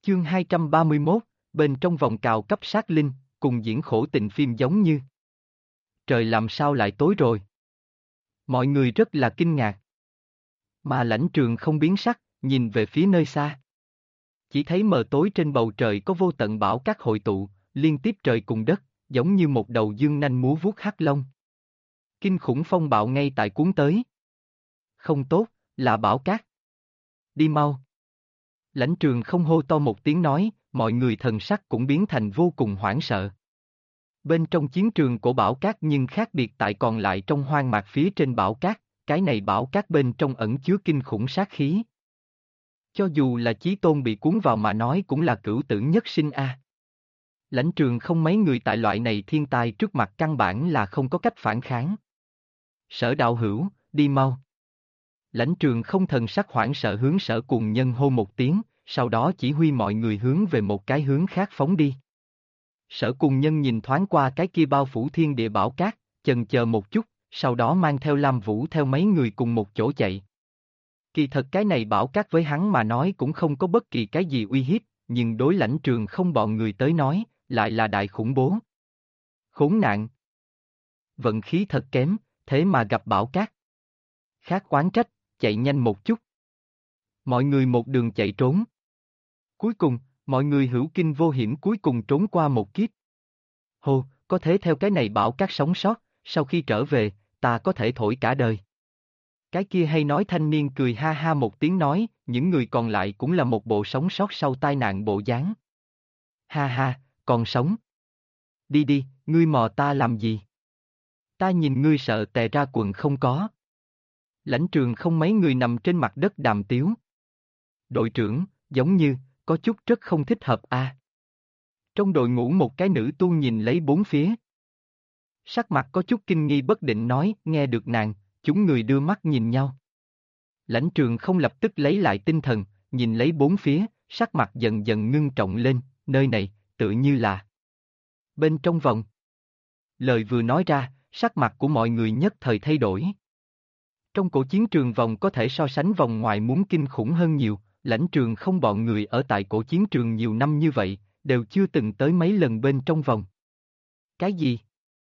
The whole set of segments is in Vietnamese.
Chương 231, bên trong vòng cào cấp sát linh, cùng diễn khổ tình phim giống như. Trời làm sao lại tối rồi? Mọi người rất là kinh ngạc. Mà Lãnh Trường không biến sắc, nhìn về phía nơi xa. Chỉ thấy mờ tối trên bầu trời có vô tận bão cát hội tụ, liên tiếp trời cùng đất, giống như một đầu dương nanh múa vuốt hắc long. Kinh khủng phong bạo ngay tại cuốn tới. Không tốt, là bão cát. Đi mau. Lãnh Trường không hô to một tiếng nói, mọi người thần sắc cũng biến thành vô cùng hoảng sợ. Bên trong chiến trường của bão cát nhưng khác biệt tại còn lại trong hoang mạc phía trên bão cát, cái này bão cát bên trong ẩn chứa kinh khủng sát khí. Cho dù là Chí Tôn bị cuốn vào mà nói cũng là cửu tử nhất sinh a. Lãnh Trường không mấy người tại loại này thiên tai trước mặt căn bản là không có cách phản kháng. Sở đạo hữu, đi mau. Lãnh Trường không thần sắc hoảng sợ hướng Sở Cùng Nhân hô một tiếng, sau đó chỉ huy mọi người hướng về một cái hướng khác phóng đi. Sở Cùng Nhân nhìn thoáng qua cái kia bao phủ thiên địa bão cát, chần chờ một chút, sau đó mang theo Lam Vũ theo mấy người cùng một chỗ chạy. Kỳ thật cái này bão cát với hắn mà nói cũng không có bất kỳ cái gì uy hiếp, nhưng đối Lãnh Trường không bọn người tới nói, lại là đại khủng bố. Khốn nạn. Vận khí thật kém, thế mà gặp bão cát. Khác oán trách, chạy nhanh một chút. Mọi người một đường chạy trốn. Cuối cùng, mọi người hữu kinh vô hiểm cuối cùng trốn qua một kiếp. Hồ, có thể theo cái này bão cát sống sót, sau khi trở về, ta có thể thổi cả đời. Cái kia hay nói thanh niên cười ha ha một tiếng nói, những người còn lại cũng là một bộ sống sót sau tai nạn bộ dáng. Ha ha, còn sống. Đi đi, ngươi mò ta làm gì? Ta nhìn ngươi sợ tè ra quần không có. Lãnh Trường không mấy người nằm trên mặt đất đàm tiếu. Đội trưởng, giống như, có chút rất không thích hợp a. Trong đội ngũ một cái nữ tu nhìn lấy bốn phía. Sắc mặt có chút kinh nghi bất định nói, nghe được nàng, chúng người đưa mắt nhìn nhau. Lãnh Trường không lập tức lấy lại tinh thần, nhìn lấy bốn phía, sắc mặt dần dần ngưng trọng lên, nơi này, tự như là bên trong vòng. Lời vừa nói ra, sắc mặt của mọi người nhất thời thay đổi. Trong cổ chiến trường vòng có thể so sánh vòng ngoài muốn kinh khủng hơn nhiều, Lãnh Trường không bọn người ở tại cổ chiến trường nhiều năm như vậy, đều chưa từng tới mấy lần bên trong vòng. Cái gì?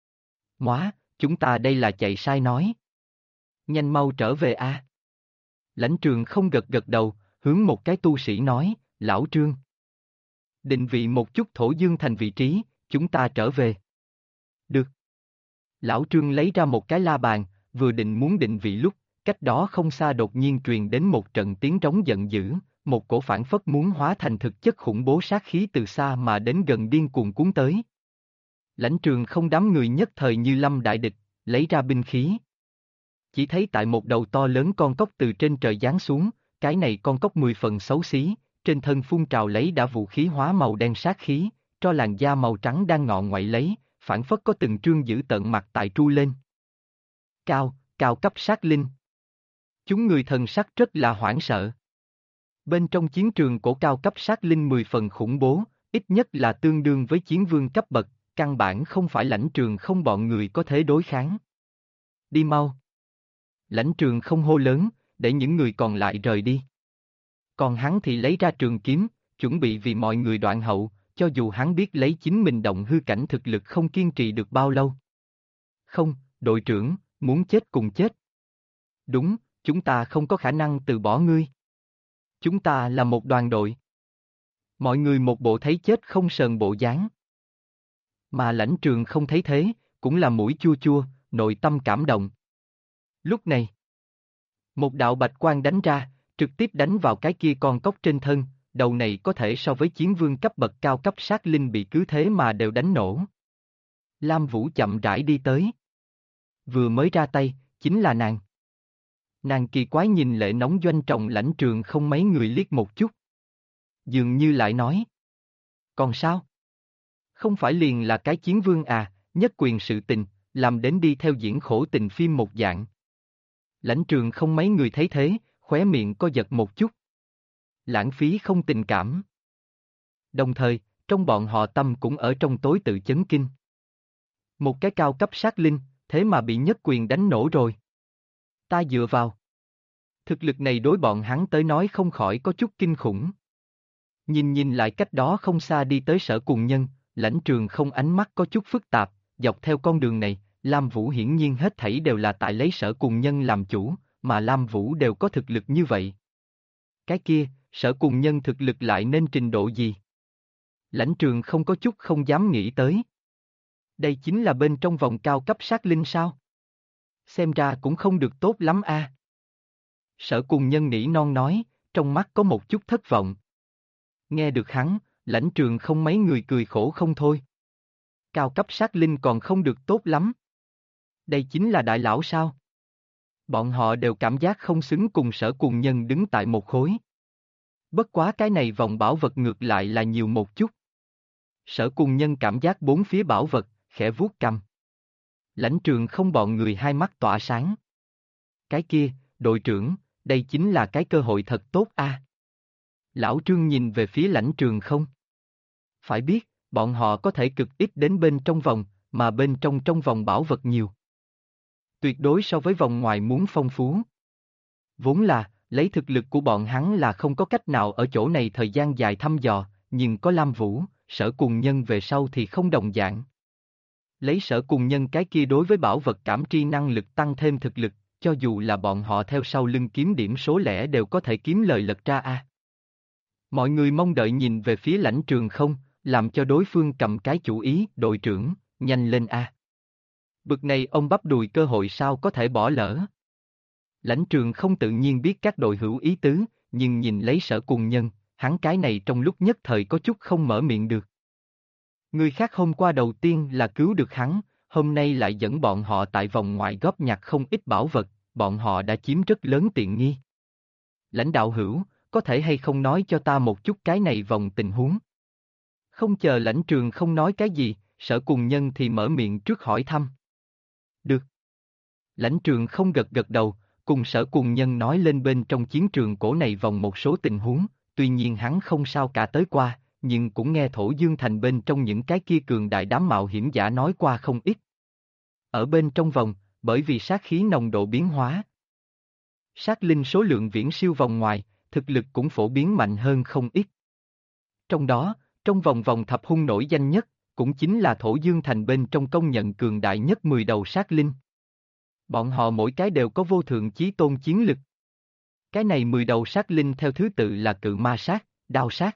Móa, chúng ta đây là chạy sai nói. Nhanh mau trở về a. Lãnh Trường không gật gật đầu, hướng một cái tu sĩ nói, lão Trương. Định vị một chút Thổ Dương Thành vị trí, chúng ta trở về. Được. Lão Trương lấy ra một cái la bàn, vừa định muốn định vị lúc, cách đó không xa đột nhiên truyền đến một trận tiếng trống giận dữ, một cổ phản phất muốn hóa thành thực chất khủng bố sát khí từ xa mà đến gần điên cuồng cuốn tới. Lãnh Trường không đám người nhất thời như lâm đại địch, lấy ra binh khí. Chỉ thấy tại một đầu to lớn con cóc từ trên trời giáng xuống, cái này con cóc 10 phần xấu xí, trên thân phun trào lấy đã vũ khí hóa màu đen sát khí, cho làn da màu trắng đang ngọ ngoại lấy, phản phất có từng trương giữ tợn mặt tại tru lên. Cao cấp sát linh. Chúng người thần sắc rất là hoảng sợ. Bên trong chiến trường cổ cao cấp sát linh 10 phần khủng bố, ít nhất là tương đương với chiến vương cấp bậc, căn bản không phải Lãnh Trường không bọn người có thể đối kháng. Đi mau. Lãnh Trường không hô lớn, để những người còn lại rời đi. Còn hắn thì lấy ra trường kiếm, chuẩn bị vì mọi người đoạn hậu, cho dù hắn biết lấy chính mình động hư cảnh thực lực không kiên trì được bao lâu. Không, đội trưởng, muốn chết cùng chết. Đúng, chúng ta không có khả năng từ bỏ ngươi. Chúng ta là một đoàn đội. Mọi người một bộ thấy chết không sờn bộ dáng. Mà Lãnh Trường không thấy thế, cũng là mũi chua chua, nội tâm cảm động. Lúc này, một đạo bạch quang đánh ra, trực tiếp đánh vào cái kia con cóc trên thân, đầu này có thể so với chiến vương cấp bậc cao cấp sát linh bị cứ thế mà đều đánh nổ. Lam Vũ chậm rãi đi tới. Vừa mới ra tay, chính là nàng. Nàng kỳ quái nhìn lệ nóng doanh trọng Lãnh Trường không mấy người liếc một chút. Dường như lại nói. Còn sao? Không phải liền là cái chiến vương à, nhất quyền sự tình, làm đến đi theo diễn khổ tình phim một dạng. Lãnh Trường không mấy người thấy thế, khóe miệng co giật một chút. Lãng phí không tình cảm. Đồng thời, trong bọn họ tâm cũng ở trong tối tự chấn kinh. Một cái cao cấp sát linh, thế mà bị nhất quyền đánh nổ rồi. Ta dựa vào. Thực lực này đối bọn hắn tới nói không khỏi có chút kinh khủng. Nhìn nhìn lại cách đó không xa đi tới Sở Cùng Nhân, Lãnh Trường Không ánh mắt có chút phức tạp, dọc theo con đường này, Lam Vũ hiển nhiên hết thảy đều là tại lấy Sở Cùng Nhân làm chủ, mà Lam Vũ đều có thực lực như vậy. Cái kia, Sở Cùng Nhân thực lực lại nên trình độ gì? Lãnh Trường Không có chút không dám nghĩ tới. Đây chính là bên trong vòng cao cấp sát linh sao? Xem ra cũng không được tốt lắm a. Sở Cùng Nhân nỉ non nói, trong mắt có một chút thất vọng. Nghe được hắn, Lãnh Trường Không mấy người cười khổ không thôi. Cao cấp sát linh còn không được tốt lắm. Đây chính là đại lão sao? Bọn họ đều cảm giác không xứng cùng Sở Cùng Nhân đứng tại một khối. Bất quá cái này vòng bảo vật ngược lại là nhiều một chút. Sở Cùng Nhân cảm giác bốn phía bảo vật, khẽ vuốt cằm. Lãnh Trường Không bọn người hai mắt tỏa sáng. Cái kia, đội trưởng, đây chính là cái cơ hội thật tốt a. Lão Trương nhìn về phía Lãnh Trường Không. Phải biết, bọn họ có thể cực ít đến bên trong vòng, mà bên trong vòng bảo vật nhiều. Tuyệt đối so với vòng ngoài muốn phong phú. Vốn là, lấy thực lực của bọn hắn là không có cách nào ở chỗ này thời gian dài thăm dò, nhưng có Lam Vũ, Sở Cùng Nhân về sau thì không đồng dạng. Lấy Sở Cùng Nhân cái kia đối với bảo vật cảm tri năng lực tăng thêm thực lực, cho dù là bọn họ theo sau lưng kiếm điểm số lẻ đều có thể kiếm lời lật ra a. Mọi người mong đợi nhìn về phía Lãnh Trường Không, làm cho đối phương cầm cái chủ ý, đội trưởng, nhanh lên a. Bực này ông bắp đùi cơ hội sao có thể bỏ lỡ. Lãnh Trường Không tự nhiên biết các đội hữu ý tứ, nhưng nhìn lấy Sở Cùng Nhân, hắn cái này trong lúc nhất thời có chút không mở miệng được. Người khác hôm qua đầu tiên là cứu được hắn, hôm nay lại dẫn bọn họ tại vòng ngoại góp nhặt không ít bảo vật, bọn họ đã chiếm rất lớn tiện nghi. Lãnh đạo hữu, có thể hay không nói cho ta một chút cái này vòng tình huống? Không chờ Lãnh Trường Không nói cái gì, Sở Cùng Nhân thì mở miệng trước hỏi thăm. Được. Lãnh Trường Không gật gật đầu, cùng Sở Cùng Nhân nói lên bên trong chiến trường cổ này vòng một số tình huống, tuy nhiên hắn không sao cả tới qua, nhưng cũng nghe Thổ Dương Thành bên trong những cái kia cường đại đám mạo hiểm giả nói qua không ít. Ở bên trong vòng, bởi vì sát khí nồng độ biến hóa, sát linh số lượng viễn siêu vòng ngoài, thực lực cũng phổ biến mạnh hơn không ít. Trong đó, trong vòng thập hung nổi danh nhất, cũng chính là Thổ Dương Thành bên trong công nhận cường đại nhất 10 đầu sát linh. Bọn họ mỗi cái đều có vô thượng chí tôn chiến lực. Cái này 10 đầu sát linh theo thứ tự là cự ma sát, đao sát.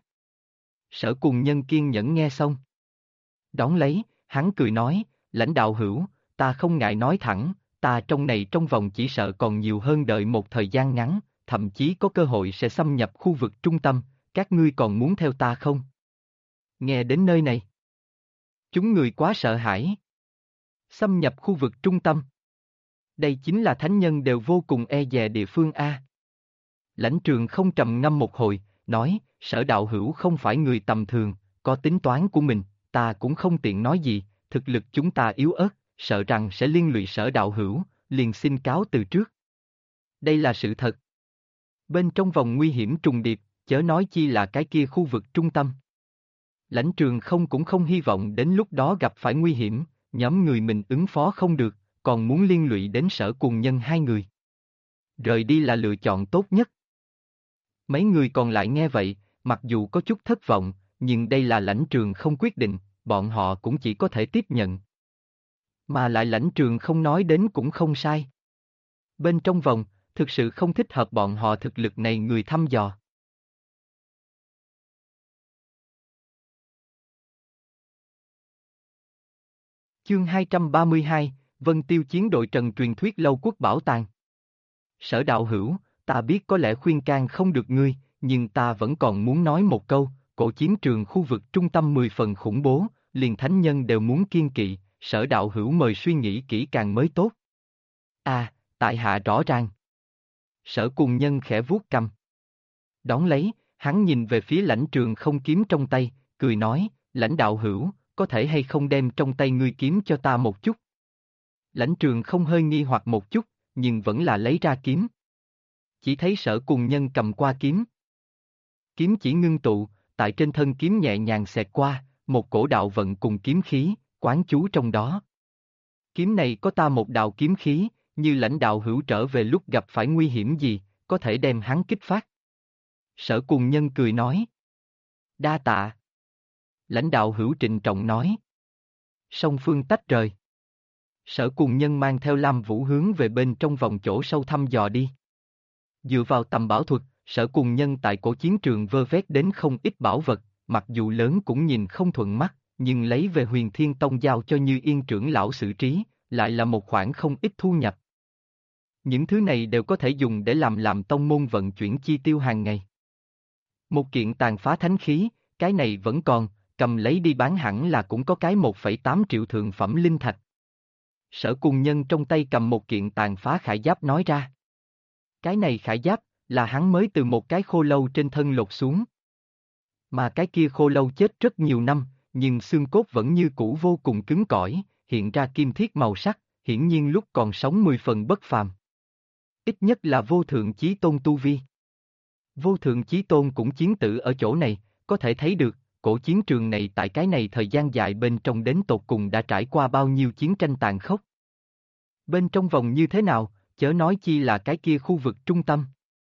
Sở Cùng Nhân kiên nhẫn nghe xong. Đón lấy, hắn cười nói, lãnh đạo hữu, ta không ngại nói thẳng, ta trong này trong vòng chỉ sợ còn nhiều hơn đợi một thời gian ngắn, thậm chí có cơ hội sẽ xâm nhập khu vực trung tâm, các ngươi còn muốn theo ta không? Nghe đến nơi này, chúng người quá sợ hãi. Xâm nhập khu vực trung tâm. Đây chính là thánh nhân đều vô cùng e dè địa phương A. Lãnh Trường Không trầm ngâm một hồi, nói, Sở đạo hữu không phải người tầm thường, có tính toán của mình, ta cũng không tiện nói gì, thực lực chúng ta yếu ớt, sợ rằng sẽ liên lụy Sở đạo hữu, liền xin cáo từ trước. Đây là sự thật. Bên trong vòng nguy hiểm trùng điệp, chớ nói chi là cái kia khu vực trung tâm. Lãnh Trường Không cũng không hy vọng đến lúc đó gặp phải nguy hiểm, nhóm người mình ứng phó không được, còn muốn liên lụy đến Sở Cùng Nhân hai người. Rời đi là lựa chọn tốt nhất. Mấy người còn lại nghe vậy, mặc dù có chút thất vọng, nhưng đây là Lãnh Trường Không quyết định, bọn họ cũng chỉ có thể tiếp nhận. Mà lại Lãnh Trường Không nói đến cũng không sai. Bên trong vòng, thực sự không thích hợp bọn họ thực lực này người thăm dò. Chương 232, Vân Tiêu chiến đội Trần truyền thuyết lâu quốc bảo tàng. Sở đạo hữu, ta biết có lẽ khuyên can không được ngươi, nhưng ta vẫn còn muốn nói một câu, cổ chiến trường khu vực trung tâm 10 phần khủng bố, liền thánh nhân đều muốn kiêng kỵ, Sở đạo hữu mời suy nghĩ kỹ càng mới tốt. À, tại hạ rõ ràng. Sở Cùng Nhân khẽ vuốt cằm. Đón lấy, hắn nhìn về phía Lãnh Trường Không kiếm trong tay, cười nói, lãnh đạo hữu, có thể hay không đem trong tay ngươi kiếm cho ta một chút. Lãnh Trường Không hơi nghi hoặc một chút, nhưng vẫn là lấy ra kiếm. Chỉ thấy Sở Cùng Nhân cầm qua kiếm. Kiếm chỉ ngưng tụ, tại trên thân kiếm nhẹ nhàng xẹt qua, một cổ đạo vận cùng kiếm khí, quán chú trong đó. Kiếm này có ta một đạo kiếm khí, như lãnh đạo hữu trở về lúc gặp phải nguy hiểm gì, có thể đem hắn kích phát. Sở Cùng Nhân cười nói. Đa tạ. Lãnh đạo Hữu trịnh trọng nói. Song phương tách rời. Sở Cùng Nhân mang theo Lam Vũ hướng về bên trong vòng chỗ sâu thăm dò đi. Dựa vào tầm bảo thuật, Sở Cùng Nhân tại cổ chiến trường vơ vét đến không ít bảo vật, mặc dù lớn cũng nhìn không thuận mắt, nhưng lấy về Huyền Thiên Tông giao cho Như Yên trưởng lão xử trí, lại là một khoản không ít thu nhập. Những thứ này đều có thể dùng để làm tông môn vận chuyển chi tiêu hàng ngày. Một kiện tàn phá thánh khí, cái này vẫn còn, cầm lấy đi bán hẳn là cũng có cái 1,8 triệu thượng phẩm linh thạch. Sở Cùng Nhân trong tay cầm một kiện tàn phá khải giáp nói ra. Cái này khải giáp, là hắn mới từ một cái khô lâu trên thân lột xuống. Mà cái kia khô lâu chết rất nhiều năm, nhưng xương cốt vẫn như cũ vô cùng cứng cỏi, hiện ra kim thiết màu sắc, hiển nhiên lúc còn sống 10 phần bất phàm. Ít nhất là vô thượng chí tôn tu vi. Vô thượng chí tôn cũng chiến tử ở chỗ này, có thể thấy được, cổ chiến trường này tại cái này thời gian dài bên trong đến tột cùng đã trải qua bao nhiêu chiến tranh tàn khốc. Bên trong vòng như thế nào, chớ nói chi là cái kia khu vực trung tâm.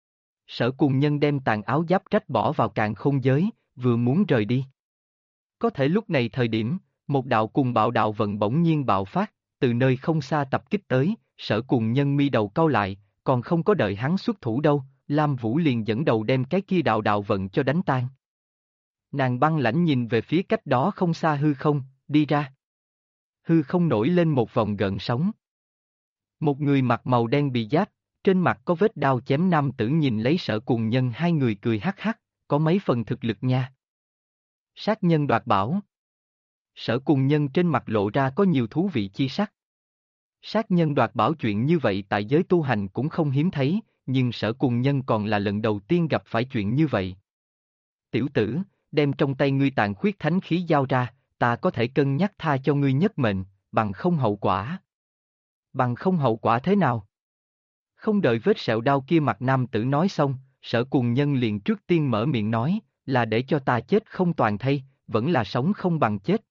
Sở Cùng Nhân đem tàn áo giáp rách bỏ vào càn khôn giới, vừa muốn rời đi. Có thể lúc này thời điểm, một đạo cùng bạo đạo vận bỗng nhiên bạo phát, từ nơi không xa tập kích tới, Sở Cùng Nhân mi đầu cau lại, còn không có đợi hắn xuất thủ đâu, Lam Vũ liền dẫn đầu đem cái kia đạo vận cho đánh tan. Nàng băng lãnh nhìn về phía cách đó không xa hư không, đi ra. Hư không nổi lên một vòng gợn sóng. Một người mặc màu đen bị giáp, trên mặt có vết đao chém nam tử nhìn lấy Sở Cùng Nhân, hai người cười hắc hắc, có mấy phần thực lực nha. Sát nhân đoạt bảo. Sở Cùng Nhân trên mặt lộ ra có nhiều thú vị chi sắc. Sát nhân đoạt bảo chuyện như vậy tại giới tu hành cũng không hiếm thấy, nhưng Sở Cùng Nhân còn là lần đầu tiên gặp phải chuyện như vậy. Tiểu tử, đem trong tay ngươi tàn khuyết thánh khí giao ra, ta có thể cân nhắc tha cho ngươi nhất mệnh, bằng không hậu quả. Bằng không hậu quả thế nào? Không đợi vết sẹo đau kia mặt nam tử nói xong, Sở Cùng Nhân liền trước tiên mở miệng nói, là để cho ta chết không toàn thây, vẫn là sống không bằng chết.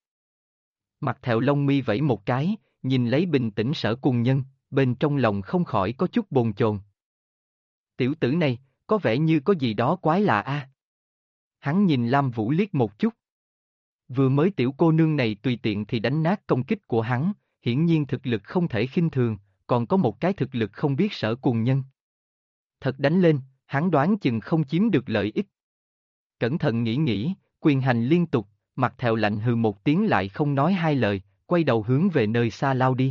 Mặt Thẹo lông mi vẫy một cái, nhìn lấy bình tĩnh Sở Cùng Nhân, bên trong lòng không khỏi có chút bồn chồn. Tiểu tử này, có vẻ như có gì đó quái lạ a. Hắn nhìn Lam Vũ liếc một chút. Vừa mới tiểu cô nương này tùy tiện thì đánh nát công kích của hắn, hiển nhiên thực lực không thể khinh thường, còn có một cái thực lực không biết Sở Cùng Nhân. Thật đánh lên, hắn đoán chừng không chiếm được lợi ích. Cẩn thận nghĩ, quyền hành liên tục, Mặt Thẹo lạnh hừ một tiếng lại không nói hai lời, quay đầu hướng về nơi xa lao đi.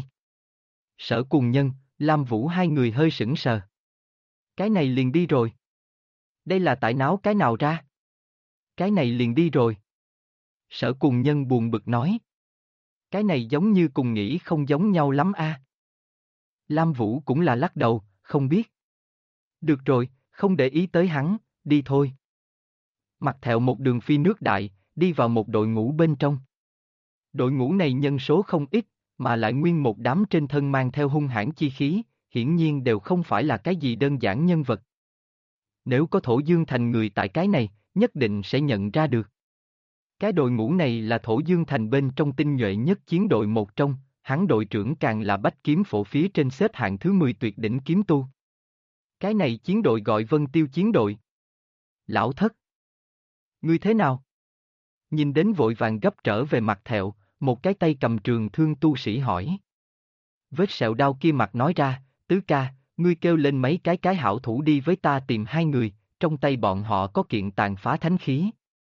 Sở Cùng Nhân, Lam Vũ hai người hơi sững sờ. Cái này liền đi rồi. Đây là tại náo cái nào ra? Cái này liền đi rồi. Sở Cùng Nhân buồn bực nói. Cái này giống như cùng nghĩ không giống nhau lắm a. Lam Vũ cũng là lắc đầu, không biết. Được rồi, không để ý tới hắn, đi thôi. Mặt Thẹo một đường phi nước đại, đi vào một đội ngũ bên trong. Đội ngũ này nhân số không ít, mà lại nguyên một đám trên thân mang theo hung hãn chi khí, hiển nhiên đều không phải là cái gì đơn giản nhân vật. Nếu có Thổ Dương Thành người tại cái này, nhất định sẽ nhận ra được. Cái đội ngũ này là Thổ Dương Thành bên trong tinh nhuệ nhất chiến đội một trong, hắn đội trưởng càng là bách kiếm phổ phía trên xếp hạng thứ 10 tuyệt đỉnh kiếm tu. Cái này chiến đội gọi Vân Tiêu chiến đội. Lão Thất. Ngươi thế nào? Nhìn đến vội vàng gấp trở về Mặt Thẹo, một cái tay cầm trường thương tu sĩ hỏi. Vết sẹo đau kia mặt nói ra, tứ ca, ngươi kêu lên mấy cái hảo thủ đi với ta tìm hai người, trong tay bọn họ có kiện tàn phá thánh khí.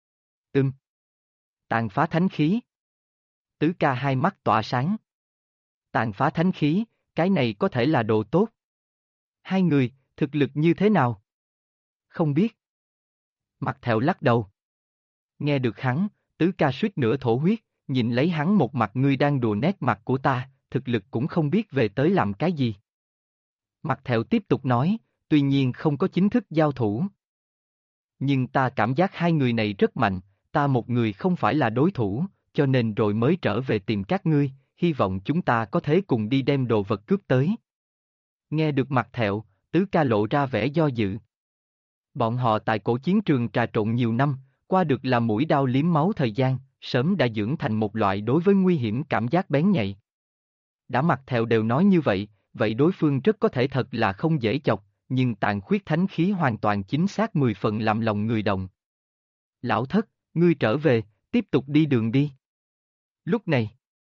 Tàn phá thánh khí. Tứ ca hai mắt tỏa sáng. Tàn phá thánh khí, cái này có thể là đồ tốt. Hai người, thực lực như thế nào? Không biết. Mặt Thẹo lắc đầu. Nghe được hắn, tứ ca suýt nữa thổ huyết, nhìn lấy hắn một mặt ngươi đang đùa nét mặt của ta, thực lực cũng không biết về tới làm cái gì. Mặt Thẹo tiếp tục nói, tuy nhiên không có chính thức giao thủ. Nhưng ta cảm giác hai người này rất mạnh, ta một người không phải là đối thủ, cho nên rồi mới trở về tìm các ngươi, hy vọng chúng ta có thể cùng đi đem đồ vật cướp tới. Nghe được Mặt Thẹo, tứ ca lộ ra vẻ do dự. Bọn họ tại cổ chiến trường trà trộn nhiều năm, qua được là mũi đao liếm máu thời gian, sớm đã dưỡng thành một loại đối với nguy hiểm cảm giác bén nhạy. Đã Mặt Thẹo đều nói như vậy, vậy đối phương rất có thể thật là không dễ chọc, nhưng tàn khuyết thánh khí hoàn toàn chính xác 10 phần làm lòng người động. Lão Thất, ngươi trở về, tiếp tục đi đường đi. Lúc này,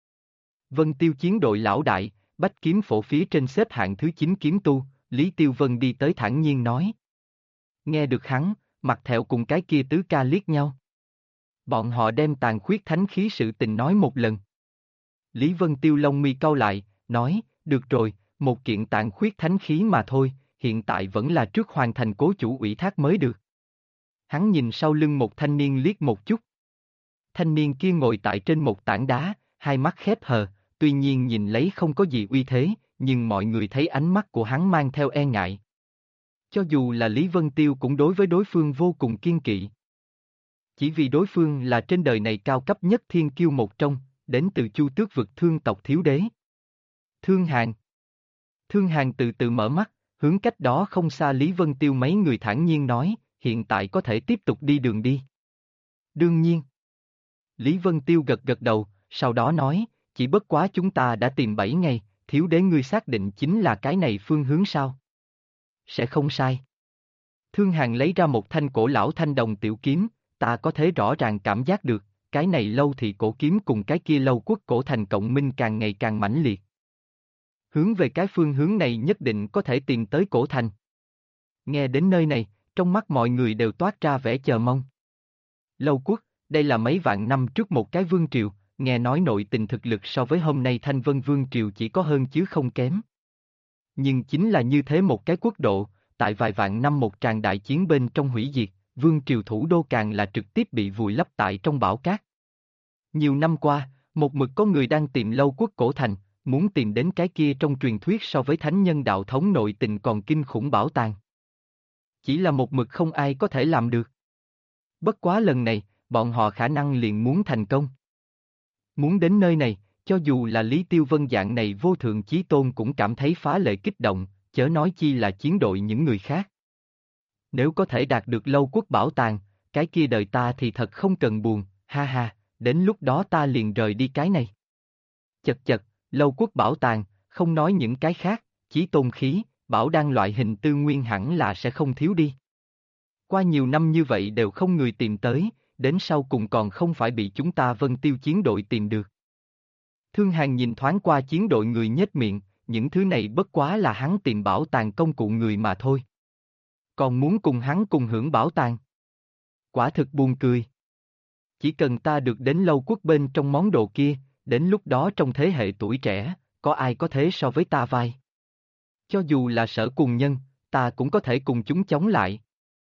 Vân Tiêu chiến đội lão đại, bách kiếm phổ phía trên xếp hạng thứ 9 kiếm tu, Lý Tiêu Vân đi tới thản nhiên nói. Nghe được hắn, mặt thẹo cùng cái kia tứ ca liếc nhau. Bọn họ đem tàn khuyết thánh khí sự tình nói một lần. Lý Vân Tiêu lông mi cau lại, nói, được rồi, một kiện tàn khuyết thánh khí mà thôi, hiện tại vẫn là trước hoàn thành cố chủ ủy thác mới được. Hắn nhìn sau lưng một thanh niên liếc một chút. Thanh niên kia ngồi tại trên một tảng đá, hai mắt khép hờ, tuy nhiên nhìn lấy không có gì uy thế, nhưng mọi người thấy ánh mắt của hắn mang theo e ngại. Cho dù là Lý Vân Tiêu cũng đối với đối phương vô cùng kiên kỵ. Chỉ vì đối phương là trên đời này cao cấp nhất thiên kiêu một trong, đến từ Chu Tước vực Thương tộc thiếu đế. Thương Hàn. Thương Hàn từ từ mở mắt, hướng cách đó không xa Lý Vân Tiêu mấy người thản nhiên nói, hiện tại có thể tiếp tục đi đường đi. Đương nhiên. Lý Vân Tiêu gật gật đầu, sau đó nói, chỉ bất quá chúng ta đã tìm 7 ngày, thiếu đế ngươi xác định chính là cái này phương hướng sao? Sẽ không sai. Thương Hàn lấy ra một thanh cổ lão thanh đồng tiểu kiếm, ta có thể rõ ràng cảm giác được, cái này lâu thị cổ kiếm cùng cái kia lâu quốc cổ thành cộng minh càng ngày càng mãnh liệt. Hướng về cái phương hướng này nhất định có thể tìm tới cổ thành. Nghe đến nơi này, trong mắt mọi người đều toát ra vẻ chờ mong. Lâu quốc, đây là mấy vạn năm trước một cái vương triều, nghe nói nội tình thực lực so với hôm nay Thanh Vân Vương triều chỉ có hơn chứ không kém. Nhưng chính là như thế một cái quốc độ, tại vài vạn năm một tràng đại chiến bên trong hủy diệt, vương triều thủ đô càng là trực tiếp bị vùi lấp tại trong bão cát. Nhiều năm qua, một mực có người đang tìm lâu quốc cổ thành, muốn tìm đến cái kia trong truyền thuyết so với thánh nhân đạo thống nội tình còn kinh khủng bảo tàng. Chỉ là một mực không ai có thể làm được. Bất quá lần này, bọn họ khả năng liền muốn thành công. Muốn đến nơi này, cho dù là Lý Tiêu Vân dạng này vô thượng chí tôn cũng cảm thấy phá lệ kích động, chớ nói chi là chiến đội những người khác. Nếu có thể đạt được lâu quốc bảo tàng, cái kia đời ta thì thật không cần buồn, ha ha, đến lúc đó ta liền rời đi cái này. Chật chật, lâu quốc bảo tàng, không nói những cái khác, chí tôn khí, bảo đan loại hình tư nguyên hẳn là sẽ không thiếu đi. Qua nhiều năm như vậy đều không người tìm tới, đến sau cùng còn không phải bị chúng ta Vân Tiêu chiến đội tìm được. Thương Hàn nhìn thoáng qua chiến đội người nhếch miệng, những thứ này bất quá là hắn tìm bảo tàng công cụ người mà thôi. Còn muốn cùng hắn cùng hưởng bảo tàng. Quả thực buồn cười. Chỉ cần ta được đến lâu quốc bên trong món đồ kia, đến lúc đó trong thế hệ tuổi trẻ, có ai có thế so với ta vai. Cho dù là Sở Cùng Nhân, ta cũng có thể cùng chúng chống lại.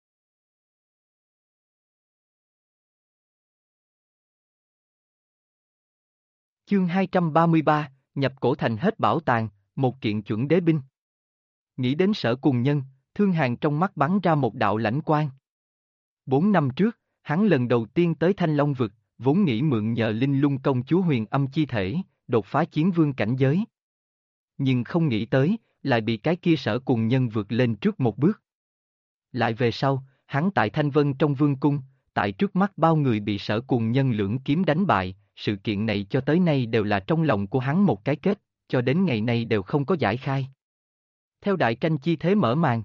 Chương 233, nhập cổ thành hết bảo tàng, một kiện chuẩn đế binh. Nghĩ đến Sở Cùng Nhân, Thương Hàn trong mắt bắn ra một đạo lãnh quang. 4 năm trước, hắn lần đầu tiên tới Thanh Long vực, vốn nghĩ mượn nhờ Linh Lung công chúa huyền âm chi thể, đột phá chiến vương cảnh giới. Nhưng không nghĩ tới, lại bị cái kia Sở Cùng Nhân vượt lên trước một bước. Lại về sau, hắn tại Thanh Vân trong vương cung, tại trước mắt bao người bị Sở Cùng Nhân lưỡng kiếm đánh bại, sự kiện này cho tới nay đều là trong lòng của hắn một cái kết, cho đến ngày nay đều không có giải khai. Theo đại tranh chi thế mở màn.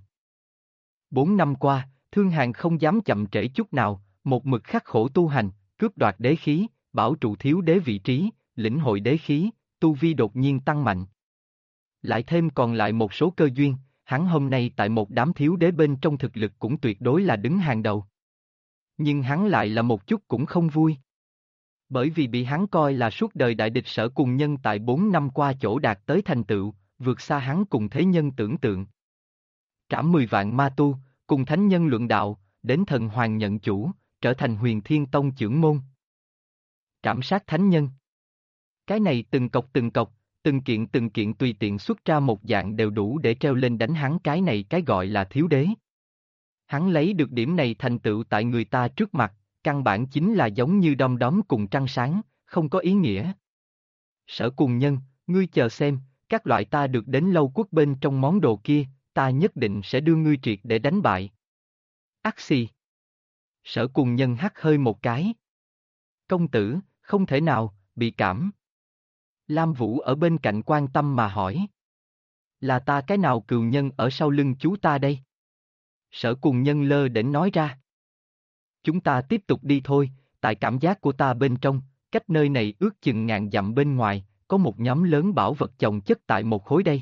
4 năm qua, Thương Hàn không dám chậm trễ chút nào, một mực khắc khổ tu hành, cướp đoạt đế khí, bảo trụ thiếu đế vị trí, lĩnh hội đế khí, tu vi đột nhiên tăng mạnh. Lại thêm còn lại một số cơ duyên, hắn hôm nay tại một đám thiếu đế bên trong thực lực cũng tuyệt đối là đứng hàng đầu. Nhưng hắn lại là một chút cũng không vui. Bởi vì bị hắn coi là suốt đời đại địch Sở Cùng Nhân tại 4 năm qua chỗ đạt tới thành tựu, vượt xa hắn cùng thế nhân tưởng tượng. Trảm 10 vạn ma tu, cùng thánh nhân luận đạo, đến thần hoàng nhận chủ, trở thành Huyền Thiên Tông trưởng môn. Trảm sát thánh nhân. Cái này từng cọc, từng kiện tùy tiện xuất ra một dạng đều đủ để treo lên đánh hắn, cái này cái gọi là thiếu đế. Hắn lấy được điểm này thành tựu tại người ta trước mặt, căn bản chính là giống như đom đóm cùng trăng sáng, không có ý nghĩa. Sở Cùng Nhân, ngươi chờ xem, các loại ta được đến lâu quốc bên trong món đồ kia, ta nhất định sẽ đưa ngươi triệt để đánh bại. Ác xì. Sở Cùng Nhân hắt hơi một cái. Công tử, không thể nào, bị cảm. Lam Vũ ở bên cạnh quan tâm mà hỏi. Là ta cái nào cừu nhân ở sau lưng chú ta đây? Sở Cùng Nhân lơ đễnh nói ra. Chúng ta tiếp tục đi thôi, tại cảm giác của ta bên trong, cách nơi này ước chừng ngàn dặm bên ngoài, có một nhóm lớn bảo vật chồng chất tại một khối đây.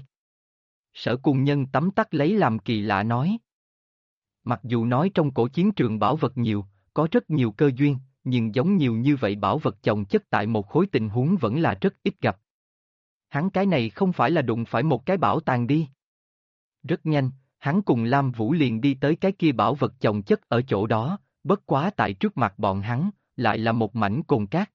Sở Cùng Nhân tấm tắc lấy làm kỳ lạ nói. Mặc dù nói trong cổ chiến trường bảo vật nhiều, có rất nhiều cơ duyên, nhưng giống nhiều như vậy bảo vật chồng chất tại một khối tình huống vẫn là rất ít gặp. Hắn cái này không phải là đụng phải một cái bảo tàng đi. Rất nhanh, hắn cùng Lam Vũ liền đi tới cái kia bảo vật chồng chất ở chỗ đó, bất quá tại trước mặt bọn hắn, lại là một mảnh cồn cát.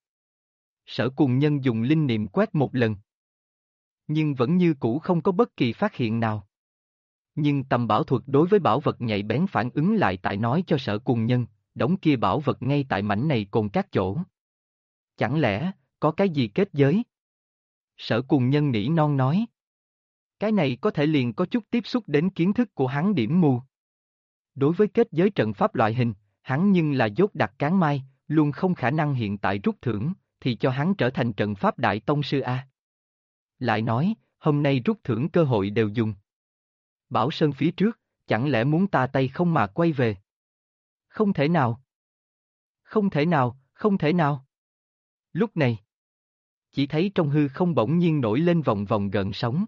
Sở Cùng Nhân dùng linh niệm quét một lần. Nhưng vẫn như cũ không có bất kỳ phát hiện nào. Nhưng tầm bảo thuật đối với bảo vật nhạy bén phản ứng lại tại nói cho Sở Cùng Nhân, đống kia bảo vật ngay tại mảnh này cồn cát chỗ. Chẳng lẽ, có cái gì kết giới? Sở Cùng Nhân nỉ non nói. Cái này có thể liền có chút tiếp xúc đến kiến thức của hắn điểm mù. Đối với kết giới trận pháp loại hình, hắn nhưng là dốt đặc cán mai, luôn không khả năng hiện tại rút thưởng, thì cho hắn trở thành trận pháp đại tông sư A. Lại nói, hôm nay rút thưởng cơ hội đều dùng. Bảo Sơn phía trước, chẳng lẽ muốn ta tay không mà quay về? Không thể nào. Không thể nào, không thể nào. Lúc này, chỉ thấy trong hư không bỗng nhiên nổi lên vòng vòng gợn sóng.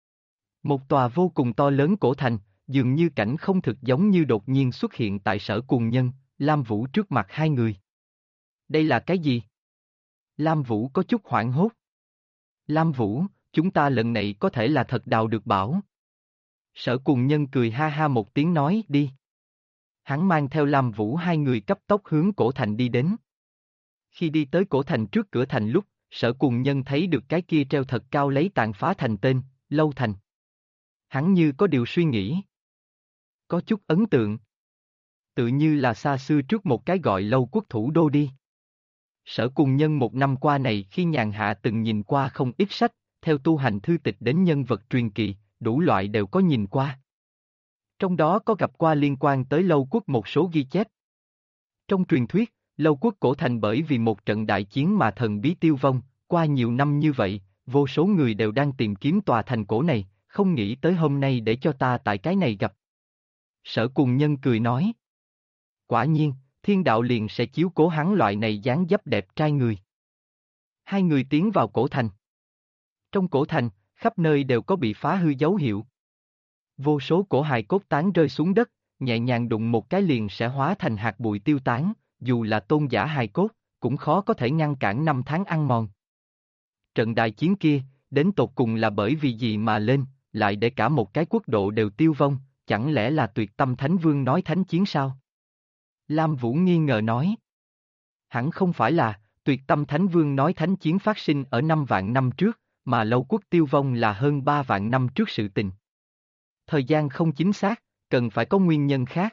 Một tòa vô cùng to lớn cổ thành, dường như cảnh không thực giống như đột nhiên xuất hiện tại Sở Cùng Nhân, Lam Vũ trước mặt hai người. Đây là cái gì? Lam Vũ có chút hoảng hốt. Lam Vũ, chúng ta lần này có thể là thật đào được bảo. Sở Cùng Nhân cười ha ha một tiếng nói đi. Hắn mang theo Lam Vũ hai người cấp tốc hướng cổ thành đi đến. Khi đi tới cổ thành trước cửa thành lúc, Sở Cùng Nhân thấy được cái kia treo thật cao lấy tàn phá thành tên, Lâu Thành. Hắn như có điều suy nghĩ. Có chút ấn tượng. Tự như là xa xưa trước một cái gọi Lâu Quốc thủ đô đi. Sở Cùng Nhân một năm qua này khi nhàn hạ từng nhìn qua không ít sách, theo tu hành thư tịch đến nhân vật truyền kỳ, đủ loại đều có nhìn qua. Trong đó có gặp qua liên quan tới Lâu Quốc một số ghi chép. Trong truyền thuyết, Lâu Quốc cổ thành bởi vì một trận đại chiến mà thần bí tiêu vong, qua nhiều năm như vậy, vô số người đều đang tìm kiếm tòa thành cổ này, không nghĩ tới hôm nay để cho ta tại cái này gặp. Sở Cùng Nhân cười nói. Quả nhiên, thiên đạo liền sẽ chiếu cố hắn loại này dáng dấp đẹp trai người. Hai người tiến vào cổ thành. Trong cổ thành, khắp nơi đều có bị phá hư dấu hiệu. Vô số cổ hài cốt tán rơi xuống đất, nhẹ nhàng đụng một cái liền sẽ hóa thành hạt bụi tiêu tán, dù là tôn giả hài cốt, cũng khó có thể ngăn cản năm tháng ăn mòn. Trận đại chiến kia, đến tột cùng là bởi vì gì mà lên, lại để cả một cái quốc độ đều tiêu vong, chẳng lẽ là Tuyệt Tâm Thánh Vương nói thánh chiến sao? Lam Vũ nghi ngờ nói. Hẳn không phải là, Tuyệt Tâm Thánh Vương nói thánh chiến phát sinh ở 5 vạn năm trước, mà Lâu Quốc tiêu vong là hơn 3 vạn năm trước sự tình. Thời gian không chính xác, cần phải có nguyên nhân khác.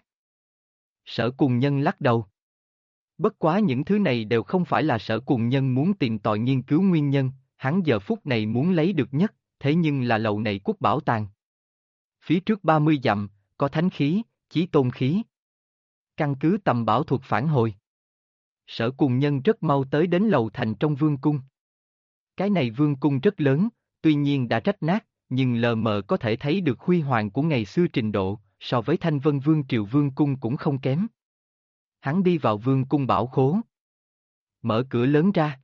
Sở Cùng Nhân lắc đầu. Bất quá những thứ này đều không phải là Sở Cùng Nhân muốn tìm tòi nghiên cứu nguyên nhân, hắn giờ phút này muốn lấy được nhất, thế nhưng là lầu này quốc bảo tàng. Phía trước 30 dặm, có thánh khí, chí tôn khí. Căn cứ tầm bảo thuật phản hồi. Sở Cùng Nhân rất mau tới đến lầu thành trong vương cung. Cái này vương cung rất lớn, tuy nhiên đã rách nát, nhưng lờ mờ có thể thấy được huy hoàng của ngày xưa trình độ, so với Thanh Vân Vương triều vương cung cũng không kém. Hắn đi vào vương cung bảo khố. Mở cửa lớn ra.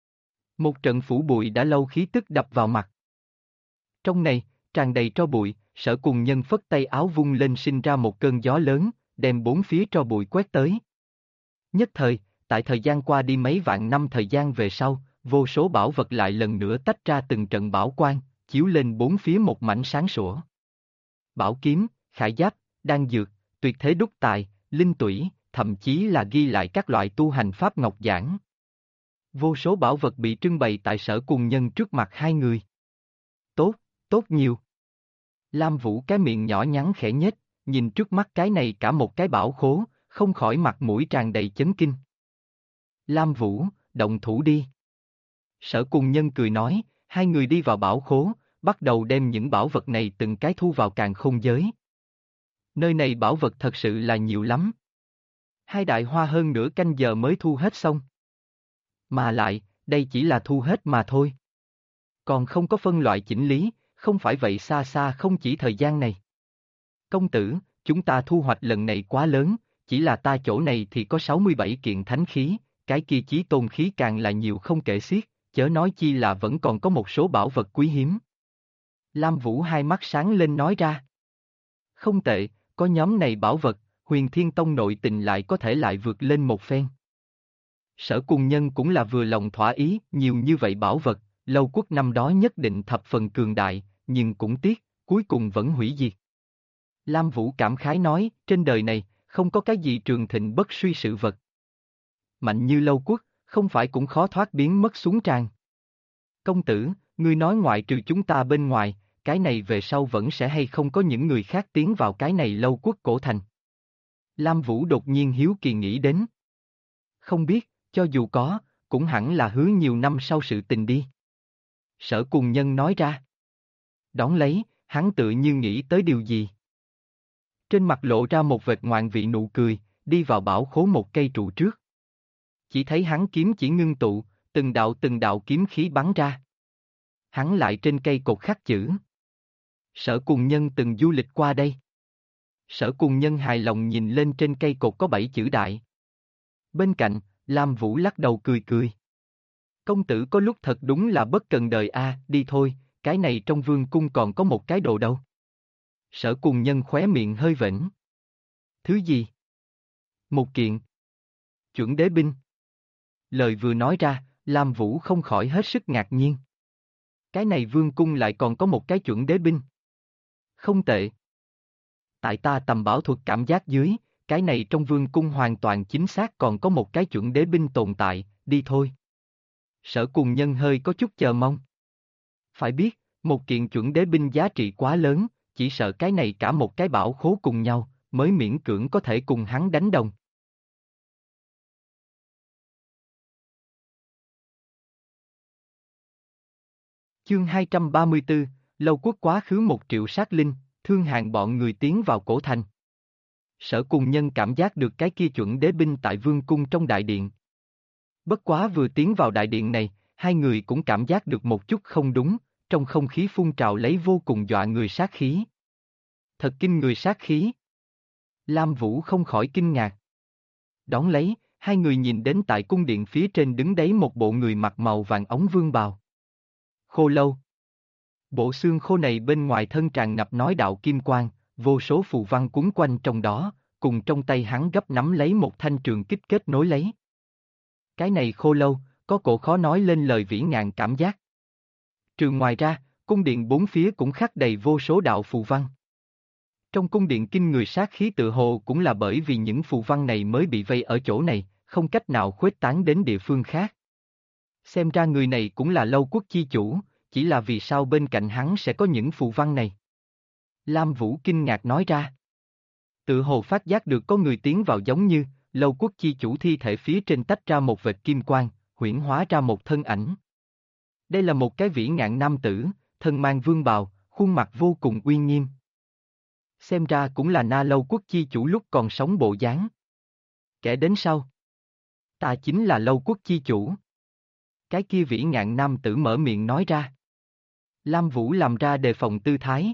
Một trận phủ bụi đã lâu khí tức đập vào mặt. Trong này, tràn đầy tro bụi, Sở Cùng Nhân phất tay áo vung lên sinh ra một cơn gió lớn, đem bốn phía tro bụi quét tới. Nhất thời, tại thời gian qua đi mấy vạn năm thời gian về sau, vô số bảo vật lại lần nữa tách ra từng trận bảo quang, chiếu lên bốn phía một mảnh sáng sủa. Bảo kiếm, khải giáp, đan dược, tuyệt thế đúc tài, linh tủy, thậm chí là ghi lại các loại tu hành pháp ngọc giảng. Vô số bảo vật bị trưng bày tại Sở Cùng Nhân trước mặt hai người. Tốt, tốt nhiều. Lam Vũ cái miệng nhỏ nhắn khẽ nhếch, nhìn trước mắt cái này cả một cái bảo khố, không khỏi mặt mũi tràn đầy chấn kinh. Lam Vũ, động thủ đi. Sở Cùng Nhân cười nói, hai người đi vào bảo khố, bắt đầu đem những bảo vật này từng cái thu vào càn khôn giới. Nơi này bảo vật thật sự là nhiều lắm. Hai đại hoa hơn nửa canh giờ mới thu hết xong. Mà lại, đây chỉ là thu hết mà thôi. Còn không có phân loại chỉnh lý, không phải vậy xa xa không chỉ thời gian này. Công tử, chúng ta thu hoạch lần này quá lớn, chỉ là ta chỗ này thì có 67 kiện thánh khí, cái kia chí tôn khí càng là nhiều không kể xiết, chớ nói chi là vẫn còn có một số bảo vật quý hiếm. Lam Vũ hai mắt sáng lên nói ra. Không tệ, có nhóm này bảo vật, Huyền Thiên Tông nội tình lại có thể lại vượt lên một phen. Sở Cùng Nhân cũng là vừa lòng thỏa ý, nhiều như vậy bảo vật, Lâu Quốc năm đó nhất định thập phần cường đại, nhưng cũng tiếc, cuối cùng vẫn hủy diệt. Lam Vũ cảm khái nói, trên đời này, không có cái gì trường thịnh bất suy sự vật. Mạnh như Lâu Quốc, không phải cũng khó thoát biến mất xuống tràn. Công tử, ngươi nói ngoại trừ chúng ta bên ngoài, cái này về sau vẫn sẽ hay không có những người khác tiến vào cái này Lâu Quốc cổ thành. Lam Vũ đột nhiên hiếu kỳ nghĩ đến. Không biết, cho dù có, cũng hẳn là hứa nhiều năm sau sự tình đi. Sở Cùng Nhân nói ra. Đón lấy, hắn tự như nghĩ tới điều gì. Trên mặt lộ ra một vệt ngoạn vị nụ cười, đi vào bảo khố một cây trụ trước. Chỉ thấy hắn kiếm chỉ ngưng tụ, từng đạo kiếm khí bắn ra. Hắn lại trên cây cột khắc chữ. Sở Cùng Nhân từng du lịch qua đây. Sở Cùng Nhân hài lòng nhìn lên trên cây cột có 7 chữ đại. Bên cạnh, Lam Vũ lắc đầu cười cười. Công tử có lúc thật đúng là bất cần đời a, đi thôi, cái này trong vương cung còn có một cái đồ đâu. Sở Cùng Nhân khóe miệng hơi vểnh. Thứ gì? Một kiện. Chuẩn đế binh. Lời vừa nói ra, Lam Vũ không khỏi hết sức ngạc nhiên. Cái này vương cung lại còn có một cái chuẩn đế binh. Không tệ. Tại ta tầm bảo thuật cảm giác dưới, cái này trong vương cung hoàn toàn chính xác còn có một cái chuẩn đế binh tồn tại, đi thôi. Sở Cùng Nhân hơi có chút chờ mong. Phải biết, một kiện chuẩn đế binh giá trị quá lớn, chỉ sợ cái này cả một cái bảo khố cùng nhau, mới miễn cưỡng có thể cùng hắn đánh đồng. Chương 234, Lâu Quốc quá khứ 1 triệu sát linh, thương hàng bọn người tiến vào cổ thành. Sở Cùng Nhân cảm giác được cái kia chuẩn đế binh tại vương cung trong đại điện. Bất quá vừa tiến vào đại điện này, hai người cũng cảm giác được một chút không đúng, trong không khí phun trào lấy vô cùng dọa người sát khí. Thật kinh người sát khí. Lam Vũ không khỏi kinh ngạc. Đón lấy, hai người nhìn đến tại cung điện phía trên đứng đấy một bộ người mặc màu vàng ống vương bào. Khô lâu. Bộ xương khô này bên ngoài thân tràn ngập nói đạo kim quang, vô số phù văn quấn quanh trong đó, cùng trong tay hắn gấp nắm lấy một thanh trường kích kết nối lấy. Cái này khô lâu, có cổ khó nói lên lời vĩ ngạn cảm giác. Trừ ngoài ra, cung điện bốn phía cũng khắc đầy vô số đạo phù văn. Trong cung điện kinh người sát khí tự hồ cũng là bởi vì những phù văn này mới bị vây ở chỗ này, không cách nào khuếch tán đến địa phương khác. Xem ra người này cũng là Lâu Quốc chi chủ, chỉ là vì sao bên cạnh hắn sẽ có những phù văn này. Lam Vũ kinh ngạc nói ra. Tự hồ phát giác được có người tiến vào giống như, Lâu Quốc chi chủ thi thể phía trên tách ra một vệt kim quang, huyễn hóa ra một thân ảnh. Đây là một cái vĩ ngạn nam tử, thân mang vương bào, khuôn mặt vô cùng uy nghiêm. Xem ra cũng là Na Lâu Quốc chi chủ lúc còn sống bộ dáng. Kể đến sau. Ta chính là Lâu Quốc chi chủ. Cái kia vĩ ngạn nam tử mở miệng nói ra. Lam Vũ làm ra đề phòng tư thái.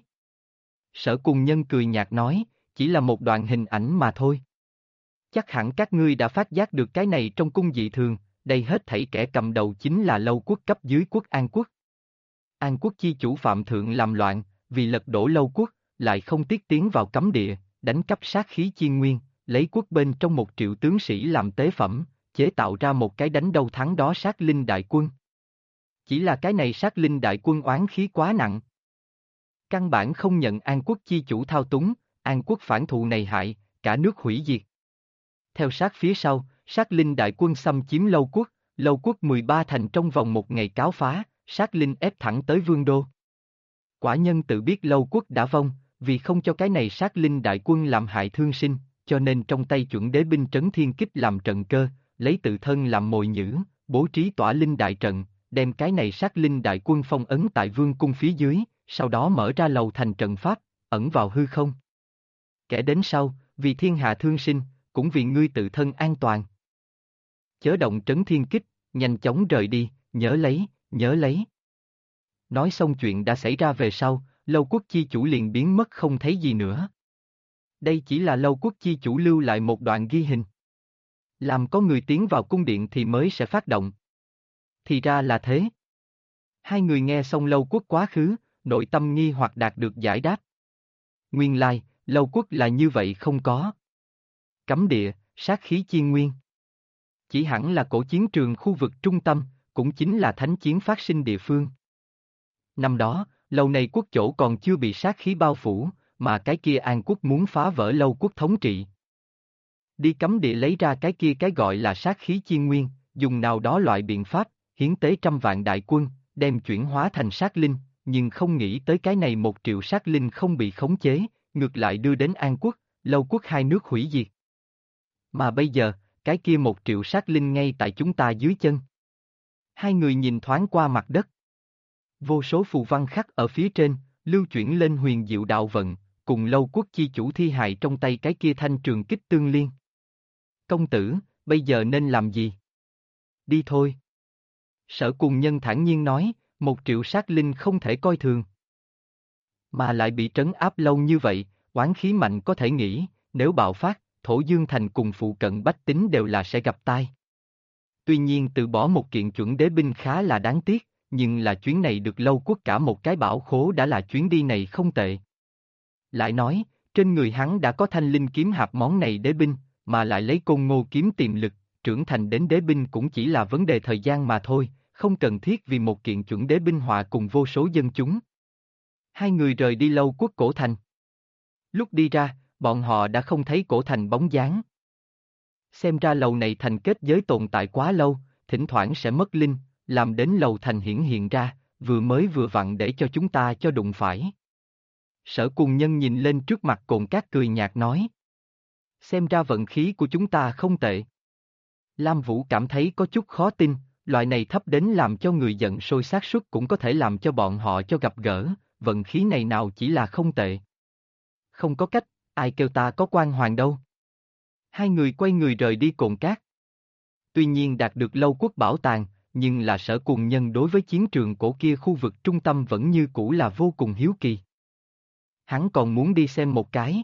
Sở Cùng Nhân cười nhạt nói, chỉ là một đoạn hình ảnh mà thôi. Chắc hẳn các ngươi đã phát giác được cái này trong cung dị thường, đây hết thảy kẻ cầm đầu chính là Lâu Quốc cấp dưới quốc An Quốc. An Quốc chi chủ Phạm Thượng làm loạn, vì lật đổ Lâu Quốc, lại không tiếc tiến vào cấm địa, đánh cắp sát khí chi nguyên, lấy quốc bên trong 1 triệu tướng sĩ làm tế phẩm, chế tạo ra một cái đánh đâu thắng đó sát linh đại quân. Chỉ là cái này sát linh đại quân oán khí quá nặng. Căn bản không nhận An Quốc chi chủ thao túng, An Quốc phản thụ này hại, cả nước hủy diệt. Theo sát phía sau, sát linh đại quân xâm chiếm Lâu Quốc 13 thành trong vòng 1 ngày cáo phá, sát linh ép thẳng tới vương đô. Quả nhân tự biết Lâu Quốc đã vong, vì không cho cái này sát linh đại quân làm hại thương sinh, cho nên trong tay chuẩn đế binh trấn thiên kích làm trận cơ, lấy tự thân làm mồi nhữ, bố trí tỏa linh đại trận, đem cái này sát linh đại quân phong ấn tại vương cung phía dưới, sau đó mở ra lầu thành trận pháp, ẩn vào hư không. Kẻ đến sau, vì thiên hạ thương sinh, cũng vì ngươi tự thân an toàn. Chớ động trấn thiên kích, nhanh chóng rời đi, nhớ lấy. Nói xong chuyện đã xảy ra về sau, Lâu Quốc chi chủ liền biến mất không thấy gì nữa. Đây chỉ là Lâu Quốc chi chủ lưu lại một đoạn ghi hình. Làm có người tiến vào cung điện thì mới sẽ phát động. Thì ra là thế. Hai người nghe xong Lâu Quốc quá khứ, nội tâm nghi hoặc đạt được giải đáp. Nguyên lai, Lâu Quốc là như vậy không có. Cấm địa, sát khí chiên nguyên. Chỉ hẳn là cổ chiến trường khu vực trung tâm, cũng chính là thánh chiến phát sinh địa phương. Năm đó, lâu này quốc chỗ còn chưa bị sát khí bao phủ, mà cái kia An quốc muốn phá vỡ Lâu Quốc thống trị. Đi cấm địa lấy ra cái kia cái gọi là sát khí chiên nguyên, dùng nào đó loại biện pháp, hiến tế trăm vạn đại quân, đem chuyển hóa thành sát linh, nhưng không nghĩ tới cái này 1 triệu sát linh không bị khống chế, ngược lại đưa đến An quốc, Lâu quốc hai nước hủy diệt. Mà bây giờ, cái kia 1 triệu sát linh ngay tại chúng ta dưới chân. Hai người nhìn thoáng qua mặt đất. Vô số phù văn khắc ở phía trên, lưu chuyển lên huyền diệu đạo vận, cùng Lâu quốc chi chủ thi hài trong tay cái kia thanh trường kích tương liên. Công tử, bây giờ nên làm gì? Đi thôi. Sở Cùng Nhân thản nhiên nói, 1 triệu sát linh không thể coi thường. Mà lại bị trấn áp lâu như vậy, oán khí mạnh có thể nghĩ, nếu bạo phát, Thổ Dương Thành cùng phụ cận bách tính đều là sẽ gặp tai. Tuy nhiên từ bỏ một kiện chuẩn đế binh khá là đáng tiếc, nhưng là chuyến này được Lâu quốc cả một cái bảo khố đã là chuyến đi này không tệ. Lại nói, trên người hắn đã có thanh linh kiếm hạp món này đế binh, mà lại lấy Côn Ngô kiếm tiềm lực, trưởng thành đến đế binh cũng chỉ là vấn đề thời gian mà thôi, không cần thiết vì một kiện chuẩn đế binh họa cùng vô số dân chúng. Hai người rời đi Lâu quốc cổ thành. Lúc đi ra, bọn họ đã không thấy cổ thành bóng dáng. Xem ra lầu này thành kết giới tồn tại quá lâu, thỉnh thoảng sẽ mất linh, làm đến lầu thành hiển hiện ra, vừa mới vừa vặn để cho chúng ta cho đụng phải. Sở Cùng Nhân nhìn lên trước mặt Cồn Cát cười nhạt nói. Xem ra vận khí của chúng ta không tệ. Lam Vũ cảm thấy có chút khó tin, loại này thấp đến làm cho người giận sôi xác suất cũng có thể làm cho bọn họ cho gặp gỡ, vận khí này nào chỉ là không tệ. Không có cách, ai kêu ta có quan hoàng đâu. Hai người quay người rời đi Cồn Cát. Tuy nhiên đạt được Lâu quốc bảo tàng, nhưng là Sở Cùng Nhân đối với chiến trường cổ kia khu vực trung tâm vẫn như cũ là vô cùng hiếu kỳ. Hắn còn muốn đi xem một cái.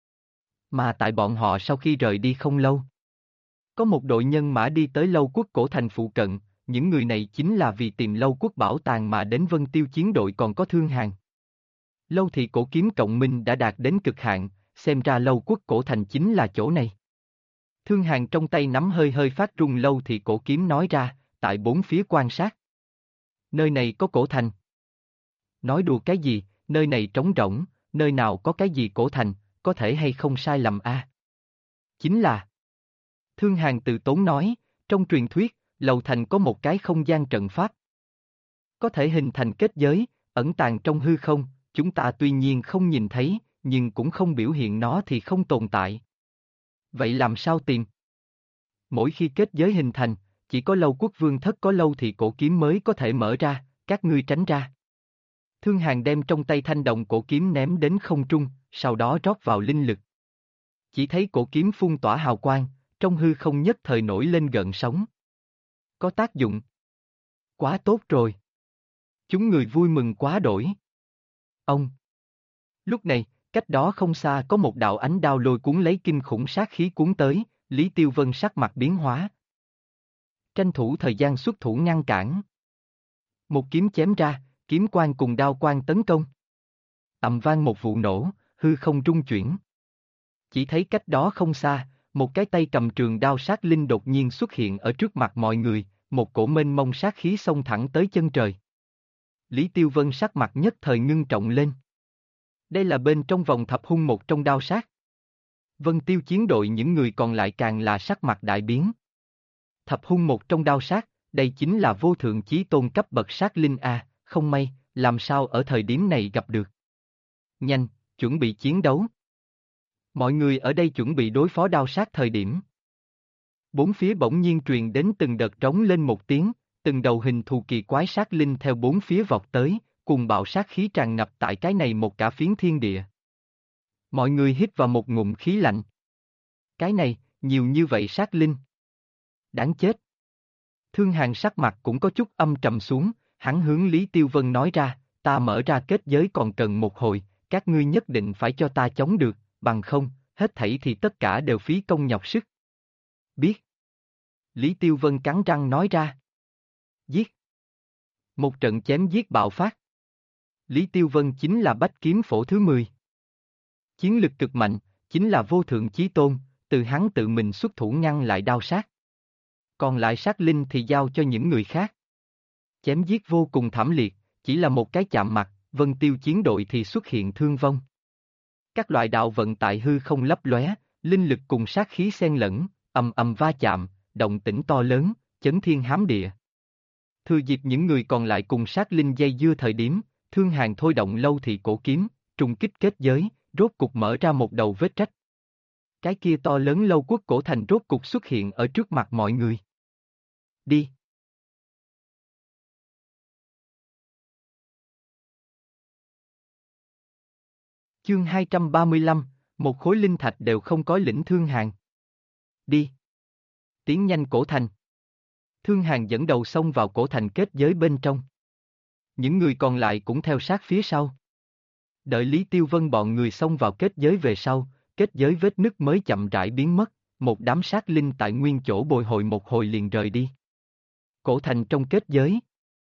Mà tại bọn họ sau khi rời đi không lâu, có một đội nhân mã đi tới Lâu quốc cổ thành phụ cận, những người này chính là vì tìm Lâu quốc bảo tàng mà đến Vân Tiêu chiến đội còn có Thương Hàn. Lâu thị cổ kiếm cộng minh đã đạt đến cực hạn, xem ra Lâu quốc cổ thành chính là chỗ này. Thương Hàn trong tay nắm hơi hơi phát run Lâu thị cổ kiếm nói ra, tại bốn phía quan sát. Nơi này có cổ thành. Nói đùa cái gì, nơi này trống rỗng, nơi nào có cái gì cổ thành, có thể hay không sai lầm a? Chính là. Thương Hàn từ tốn nói, trong truyền thuyết, lầu thành có một cái không gian trận pháp. Có thể hình thành kết giới, ẩn tàng trong hư không, chúng ta tuy nhiên không nhìn thấy, nhưng cũng không biểu hiện nó thì không tồn tại. Vậy làm sao tìm? Mỗi khi kết giới hình thành, chỉ có Lâu quốc vương thất có Lâu thị cổ kiếm mới có thể mở ra, các ngươi tránh ra. Thương Hàn đem trong tay thanh đồng cổ kiếm ném đến không trung, sau đó rót vào linh lực. Chỉ thấy cổ kiếm phun tỏa hào quang, trong hư không nhất thời nổi lên gợn sóng. Có tác dụng. Quá tốt rồi. Chúng người vui mừng quá đổi. Ông. Lúc này, cách đó không xa có một đạo ánh đao lôi cuốn lấy kinh khủng sát khí cuốn tới, Lý Tiêu Vân sắc mặt biến hóa. Tranh thủ thời gian xuất thủ ngăn cản. Một kiếm chém ra, kiếm quang cùng đao quang tấn công. Ầm vang một vụ nổ, hư không rung chuyển. Chỉ thấy cách đó không xa, một cái tay cầm trường đao sát linh đột nhiên xuất hiện ở trước mặt mọi người, một cổ mênh mông sát khí xông thẳng tới chân trời. Lý Tiêu Vân sắc mặt nhất thời ngưng trọng lên. Đây là bên trong vòng thập hung một trong đao sát. Vân Tiêu chiến đội những người còn lại càng là sắc mặt đại biến. Thập hung một trong đao sát, đây chính là vô thượng chí tôn cấp bậc sát linh a, không may, làm sao ở thời điểm này gặp được. Nhanh, chuẩn bị chiến đấu. Mọi người ở đây chuẩn bị đối phó đao sát thời điểm. Bốn phía bỗng nhiên truyền đến từng đợt trống lên một tiếng, từng đầu hình thù kỳ quái sát linh theo bốn phía vọt tới, cùng bạo sát khí tràn ngập tại cái này một cả phiến thiên địa. Mọi người hít vào một ngụm khí lạnh. Cái này, nhiều như vậy sát linh. Đáng chết. Thương Hàn sắc mặt cũng có chút âm trầm xuống, hắn hướng Lý Tiêu Vân nói ra, ta mở ra kết giới còn cần một hồi, các ngươi nhất định phải cho ta chống được, bằng không, hết thảy thì tất cả đều phí công nhọc sức. Biết. Lý Tiêu Vân cắn răng nói ra. Giết. Một trận chém giết bạo phát. Lý Tiêu Vân chính là bách kiếm phổ thứ 10. Chiến lực cực mạnh, chính là vô thượng chí tôn, từ hắn tự mình xuất thủ ngăn lại đao sát. Còn lại sát linh thì giao cho những người khác. Chém giết vô cùng thảm liệt, chỉ là một cái chạm mặt, Vân Tiêu chiến đội thì xuất hiện thương vong. Các loại đạo vận tại hư không lấp lóe, linh lực cùng sát khí xen lẫn, ầm ầm va chạm, động tĩnh to lớn, chấn thiên hám địa. Thừa dịp những người còn lại cùng sát linh dây dưa thời điểm, Thương Hàn thôi động lâu thị cổ kiếm, trùng kích kết giới, rốt cục mở ra một đầu vết rách. Cái kia to lớn lâu quốc cổ thành rốt cục xuất hiện ở trước mặt mọi người. Đi. Chương 235, một khối linh thạch đều không có lĩnh Thương Hàn. Đi. Tiến nhanh cổ thành. Thương Hàn dẫn đầu xông vào cổ thành kết giới bên trong. Những người còn lại cũng theo sát phía sau. Đợi Lý Tiêu Vân bọn người xông vào kết giới về sau, kết giới vết nứt mới chậm rãi biến mất, một đám sát linh tại nguyên chỗ bồi hồi một hồi liền rời đi. Cổ thành trong kết giới.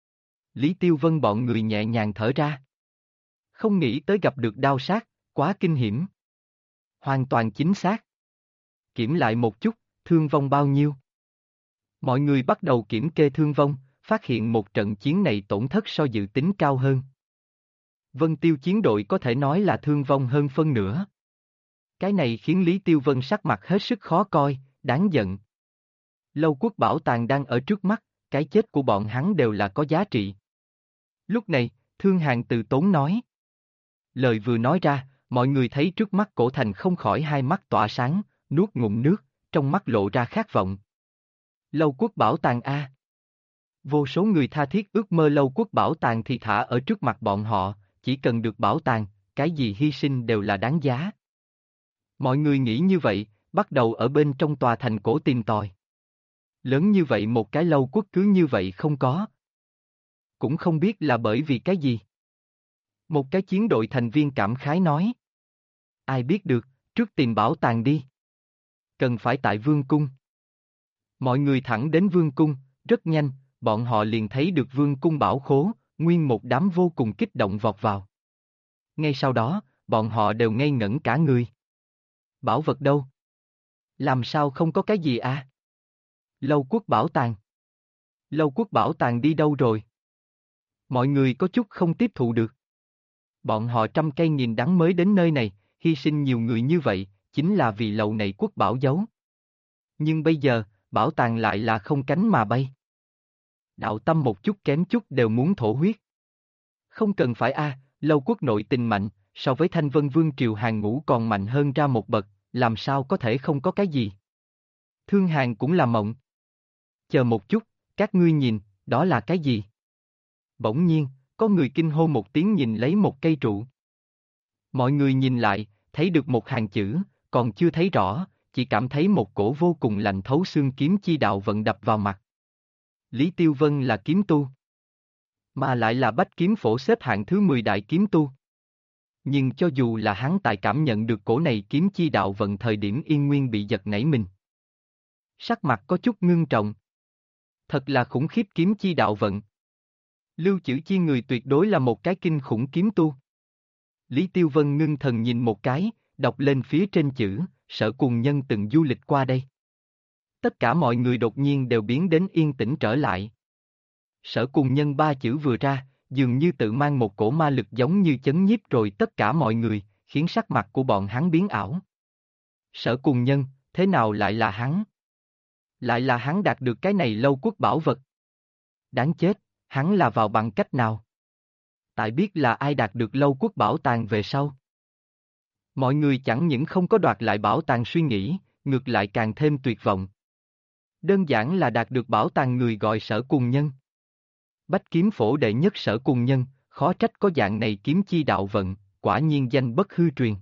Lý Tiêu Vân bọn người nhẹ nhàng thở ra. Không nghĩ tới gặp được đao sát, quá kinh hiểm. Hoàn toàn chính xác. Kiểm lại một chút, thương vong bao nhiêu? Mọi người bắt đầu kiểm kê thương vong, phát hiện một trận chiến này tổn thất so dự tính cao hơn. Vân Tiêu chiến đội có thể nói là thương vong hơn phân nửa. Cái này khiến Lý Tiêu Vân sắc mặt hết sức khó coi, đáng giận. Lâu quốc bảo tàng đang ở trước mắt, cái chết của bọn hắn đều là có giá trị. Lúc này, Thương Hàn từ tốn nói. Lời vừa nói ra, mọi người thấy trước mắt cổ thành không khỏi hai mắt tỏa sáng, nuốt ngụm nước, trong mắt lộ ra khát vọng. Lâu quốc bảo tàng A. Vô số người tha thiết ước mơ lâu quốc bảo tàng thì thả ở trước mặt bọn họ, chỉ cần được bảo tàng, cái gì hy sinh đều là đáng giá. Mọi người nghĩ như vậy, bắt đầu ở bên trong tòa thành cổ tìm tòi. Lớn như vậy một cái lâu quốc cứ như vậy không có. Cũng không biết là bởi vì cái gì. Một cái chiến đội thành viên cảm khái nói. Ai biết được, trước tìm bảo tàng đi. Cần phải tại vương cung. Mọi người thẳng đến vương cung, rất nhanh, bọn họ liền thấy được vương cung bảo khố, nguyên một đám vô cùng kích động vọt vào. Ngay sau đó, bọn họ đều ngây ngẩn cả người. Bảo vật đâu? Làm sao không có cái gì à? Lâu quốc bảo tàng. Lâu quốc bảo tàng đi đâu rồi? Mọi người có chút không tiếp thụ được. Bọn họ trăm cây nghìn đắng mới đến nơi này, hy sinh nhiều người như vậy, chính là vì lầu này quốc bảo giấu. Nhưng bây giờ, bảo tàng lại là không cánh mà bay. Đạo tâm một chút kém chút đều muốn thổ huyết. Không cần phải lâu quốc nội tình mạnh, so với Thanh Vân Vương Triều Hàn Ngũ còn mạnh hơn ra một bậc, làm sao có thể không có cái gì. Thương Hàn cũng là mộng. Chờ một chút, các ngươi nhìn, đó là cái gì? Bỗng nhiên, có người kinh hô một tiếng nhìn lấy một cây trụ. Mọi người nhìn lại, thấy được một hàng chữ, còn chưa thấy rõ, chỉ cảm thấy một cổ vô cùng lạnh thấu xương kiếm chi đạo vận đập vào mặt. Lý Tiêu Vân là kiếm tu. Mà lại là bách kiếm phổ xếp hạng thứ 10 đại kiếm tu. Nhưng cho dù là hắn tại cảm nhận được cổ này kiếm chi đạo vận thời điểm Yên Nguyên bị giật nảy mình. Sắc mặt có chút ngưng trọng. Thật là khủng khiếp kiếm chi đạo vận. Lưu Chữ Chi người tuyệt đối là một cái kinh khủng kiếm tu. Lý Tiêu Vân ngưng thần nhìn một cái, đọc lên phía trên chữ, Sở Cùng Nhân từng du lịch qua đây. Tất cả mọi người đột nhiên đều biến đến yên tĩnh trở lại. Sở Cùng Nhân ba chữ vừa ra, dường như tự mang một cổ ma lực giống như chấn nhiếp rồi tất cả mọi người, khiến sắc mặt của bọn hắn biến ảo. Sở Cùng Nhân, thế nào lại là hắn? Lại là hắn đạt được cái này lâu quốc bảo vật. Đáng chết, hắn là vào bằng cách nào? Tại biết là ai đạt được lâu quốc bảo tàng về sau. Mọi người chẳng những không có đoạt lại bảo tàng suy nghĩ, ngược lại càng thêm tuyệt vọng. Đơn giản là đạt được bảo tàng người gọi Sở Cùng Nhân. Bách kiếm phổ đệ nhất Sở Cùng Nhân, khó trách có dạng này kiếm chi đạo vận, quả nhiên danh bất hư truyền.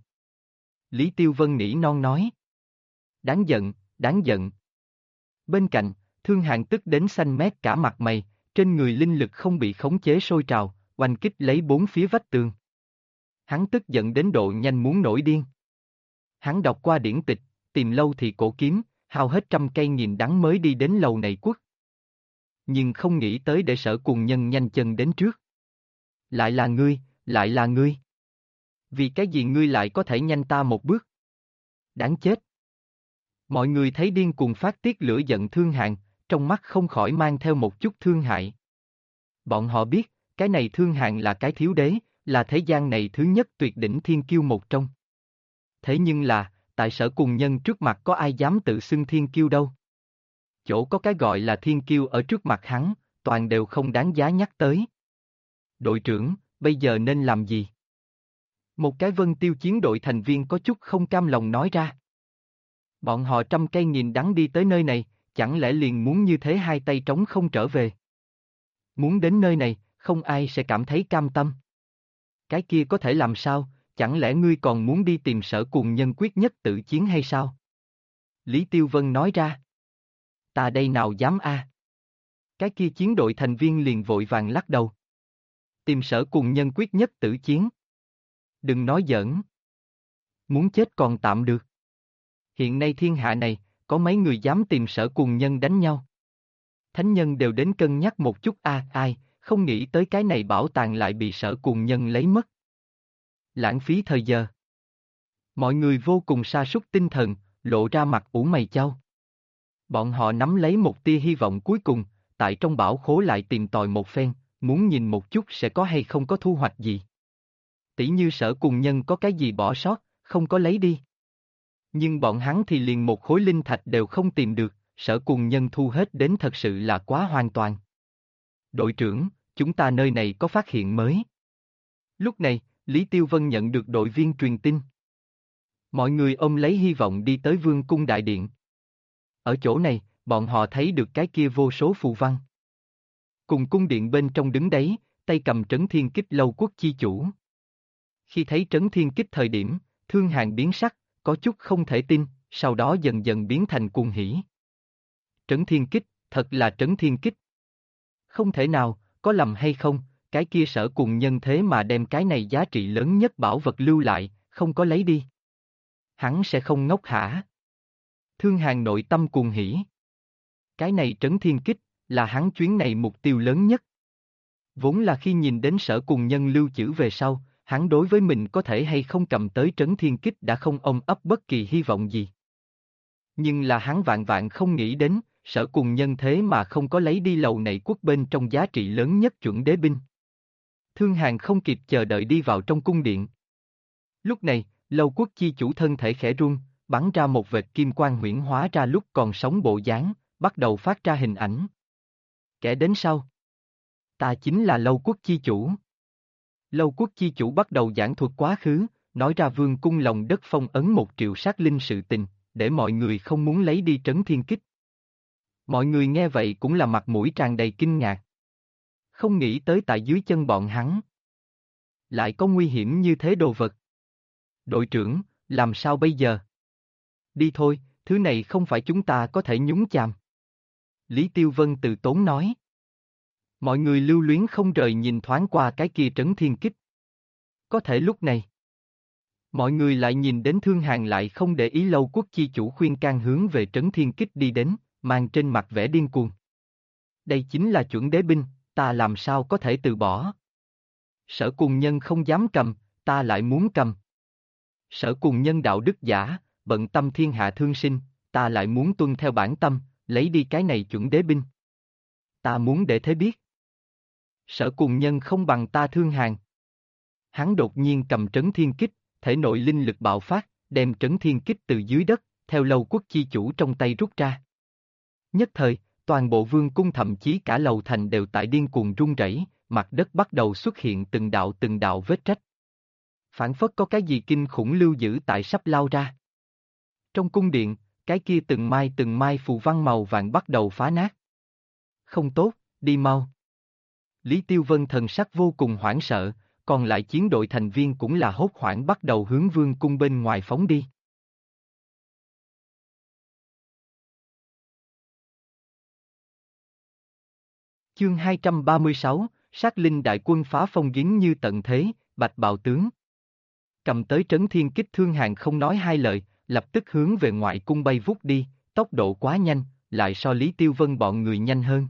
Lý Tiêu Vân nỉ non nói. Đáng giận, đáng giận. Bên cạnh, Thương Hàn tức đến xanh mét cả mặt mày, trên người linh lực không bị khống chế sôi trào, oanh kích lấy bốn phía vách tường. Hắn tức giận đến độ nhanh muốn nổi điên. Hắn đọc qua điển tịch, tìm lâu thì cổ kiếm, hao hết trăm cây nghìn đắng mới đi đến lầu này quất. Nhưng không nghĩ tới để Sở Cùng Nhân nhanh chân đến trước. Lại là ngươi, lại là ngươi. Vì cái gì ngươi lại có thể nhanh ta một bước? Đáng chết. Mọi người thấy điên cuồng phát tiết lửa giận Thương Hàn, trong mắt không khỏi mang theo một chút thương hại. Bọn họ biết, cái này Thương Hàn là cái thiếu đế, là thế gian này thứ nhất tuyệt đỉnh thiên kiêu một trong. Thế nhưng là, tại Sở Cùng Nhân trước mặt có ai dám tự xưng thiên kiêu đâu. Chỗ có cái gọi là thiên kiêu ở trước mặt hắn, toàn đều không đáng giá nhắc tới. Đội trưởng, bây giờ nên làm gì? Một cái Vân Tiêu chiến đội thành viên có chút không cam lòng nói ra. Bọn họ trăm cây nghìn đắng đi tới nơi này, chẳng lẽ liền muốn như thế hai tay trống không trở về? Muốn đến nơi này, không ai sẽ cảm thấy cam tâm. Cái kia có thể làm sao, chẳng lẽ ngươi còn muốn đi tìm Sở Cùng Nhân quyết nhất tự chiến hay sao? Lý Tiêu Vân nói ra. Ta đây nào dám a? Cái kia chiến đội thành viên liền vội vàng lắc đầu. Tìm Sở Cùng Nhân quyết nhất tử chiến. Đừng nói giỡn. Muốn chết còn tạm được. Hiện nay thiên hạ này, có mấy người dám tìm Sở Cùng Nhân đánh nhau. Thánh nhân đều đến cân nhắc một chút ai, không nghĩ tới cái này bảo tàng lại bị Sở Cùng Nhân lấy mất. Lãng phí thời giờ. Mọi người vô cùng sa sút tinh thần, lộ ra mặt ủ mày chau. Bọn họ nắm lấy một tia hy vọng cuối cùng, tại trong bảo khố lại tìm tòi một phen, muốn nhìn một chút sẽ có hay không có thu hoạch gì. Tỷ như Sở Cùng Nhân có cái gì bỏ sót, không có lấy đi. Nhưng bọn hắn thì liền một khối linh thạch đều không tìm được, Sở Cùng Nhân thu hết đến thật sự là quá hoàn toàn. Đội trưởng, chúng ta nơi này có phát hiện mới. Lúc này, Lý Tiêu Vân nhận được đội viên truyền tin. Mọi người ôm lấy hy vọng đi tới Vương cung đại điện. Ở chỗ này, bọn họ thấy được cái kia vô số phù văn. Cùng cung điện bên trong đứng đấy, tay cầm Trấn Thiên Kích Lâu Quốc chi chủ. Khi thấy Trấn Thiên Kích thời điểm, Thương Hàn biến sắc, có chút không thể tin, sau đó dần dần biến thành cuồng hỉ. Trấn Thiên Kích, thật là Trấn Thiên Kích. Không thể nào, có lầm hay không, cái kia Sở Cùng Nhân thế mà đem cái này giá trị lớn nhất bảo vật lưu lại, không có lấy đi. Hắn sẽ không ngốc hả? Thương Hàn nội tâm cuồng hỉ. Cái này Trấn Thiên Kích, là hắn chuyến này mục tiêu lớn nhất. Vốn là khi nhìn đến Sở Cùng Nhân lưu trữ về sau, hắn đối với mình có thể hay không cầm tới Trấn Thiên Kích đã không ôm ấp bất kỳ hy vọng gì. Nhưng là hắn vạn vạn không nghĩ đến, Sở Cùng Nhân thế mà không có lấy đi lầu này quốc bên trong giá trị lớn nhất chuẩn đế binh. Thương Hàn không kịp chờ đợi đi vào trong cung điện. Lúc này, Lâu Quốc chi chủ thân thể khẽ run, bắn ra một vệt kim quang huyễn hóa ra lúc còn sống bộ dáng, bắt đầu phát ra hình ảnh. Kẻ đến sau. Ta chính là Lâu Quốc chi chủ. Lâu Quốc chi chủ bắt đầu giảng thuật quá khứ, nói ra vương cung lòng đất phong ấn 1 triệu sát linh sự tình, để mọi người không muốn lấy đi Trấn Thiên Kích. Mọi người nghe vậy cũng là mặt mũi tràn đầy kinh ngạc. Không nghĩ tới tại dưới chân bọn hắn lại có nguy hiểm như thế đồ vật. Đội trưởng, làm sao bây giờ? Đi thôi, thứ này không phải chúng ta có thể nhúng chàm. Lý Tiêu Vân từ tốn nói. Mọi người lưu luyến không rời nhìn thoáng qua cái kia Trấn Thiên Kích. Có thể lúc này, mọi người lại nhìn đến Thương Hàn lại không để ý Lâu Quốc chi chủ khuyên can hướng về Trấn Thiên Kích đi đến, mang trên mặt vẻ điên cuồng. Đây chính là chuẩn đế binh, ta làm sao có thể từ bỏ? Sở Cùng Nhân không dám cầm, ta lại muốn cầm. Sở Cùng Nhân đạo đức giả, bận tâm thiên hạ thương sinh, ta lại muốn tuân theo bản tâm, lấy đi cái này chuẩn đế binh. Ta muốn để thế biết. Sở Cùng Nhân không bằng ta Thương Hàn. Hắn đột nhiên cầm Trấn Thiên Kích, thể nội linh lực bạo phát, đem Trấn Thiên Kích từ dưới đất, theo Lâu Quốc chi chủ trong tay rút ra. Nhất thời, toàn bộ vương cung thậm chí cả lầu thành đều tại điên cuồng rung rẩy, mặt đất bắt đầu xuất hiện từng đạo vết rách. Phảng phất có cái gì kinh khủng lưu dữ tại sắp lao ra. Trong cung điện, cái kia từng mai phù văn màu vàng bắt đầu phá nát. Không tốt, đi mau. Lý Tiêu Vân thần sắc vô cùng hoảng sợ, còn lại chiến đội thành viên cũng là hốt hoảng bắt đầu hướng vương cung bên ngoài phóng đi. Chương 236, Sát Linh Đại Quân phá phong giếng như tận thế, Bạch Bào Tướng. Cầm tới Trấn Thiên Kích Thương Hàn không nói hai lời, lập tức hướng về ngoại cung bay vút đi, tốc độ quá nhanh, lại so Lý Tiêu Vân bọn người nhanh hơn.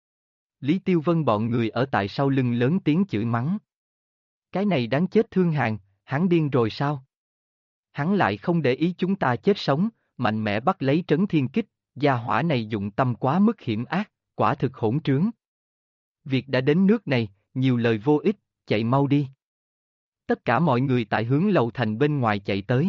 Lý Tiêu Vân bọn người ở tại sau lưng lớn tiếng chửi mắng. Cái này đáng chết Thương Hàn, hắn điên rồi sao? Hắn lại không để ý chúng ta chết sống, mạnh mẽ bắt lấy Trấn Thiên Kích, gia hỏa này dụng tâm quá mức hiểm ác, quả thực hỗn trướng. Việc đã đến nước này, nhiều lời vô ích, chạy mau đi. Tất cả mọi người tại hướng lầu thành bên ngoài chạy tới.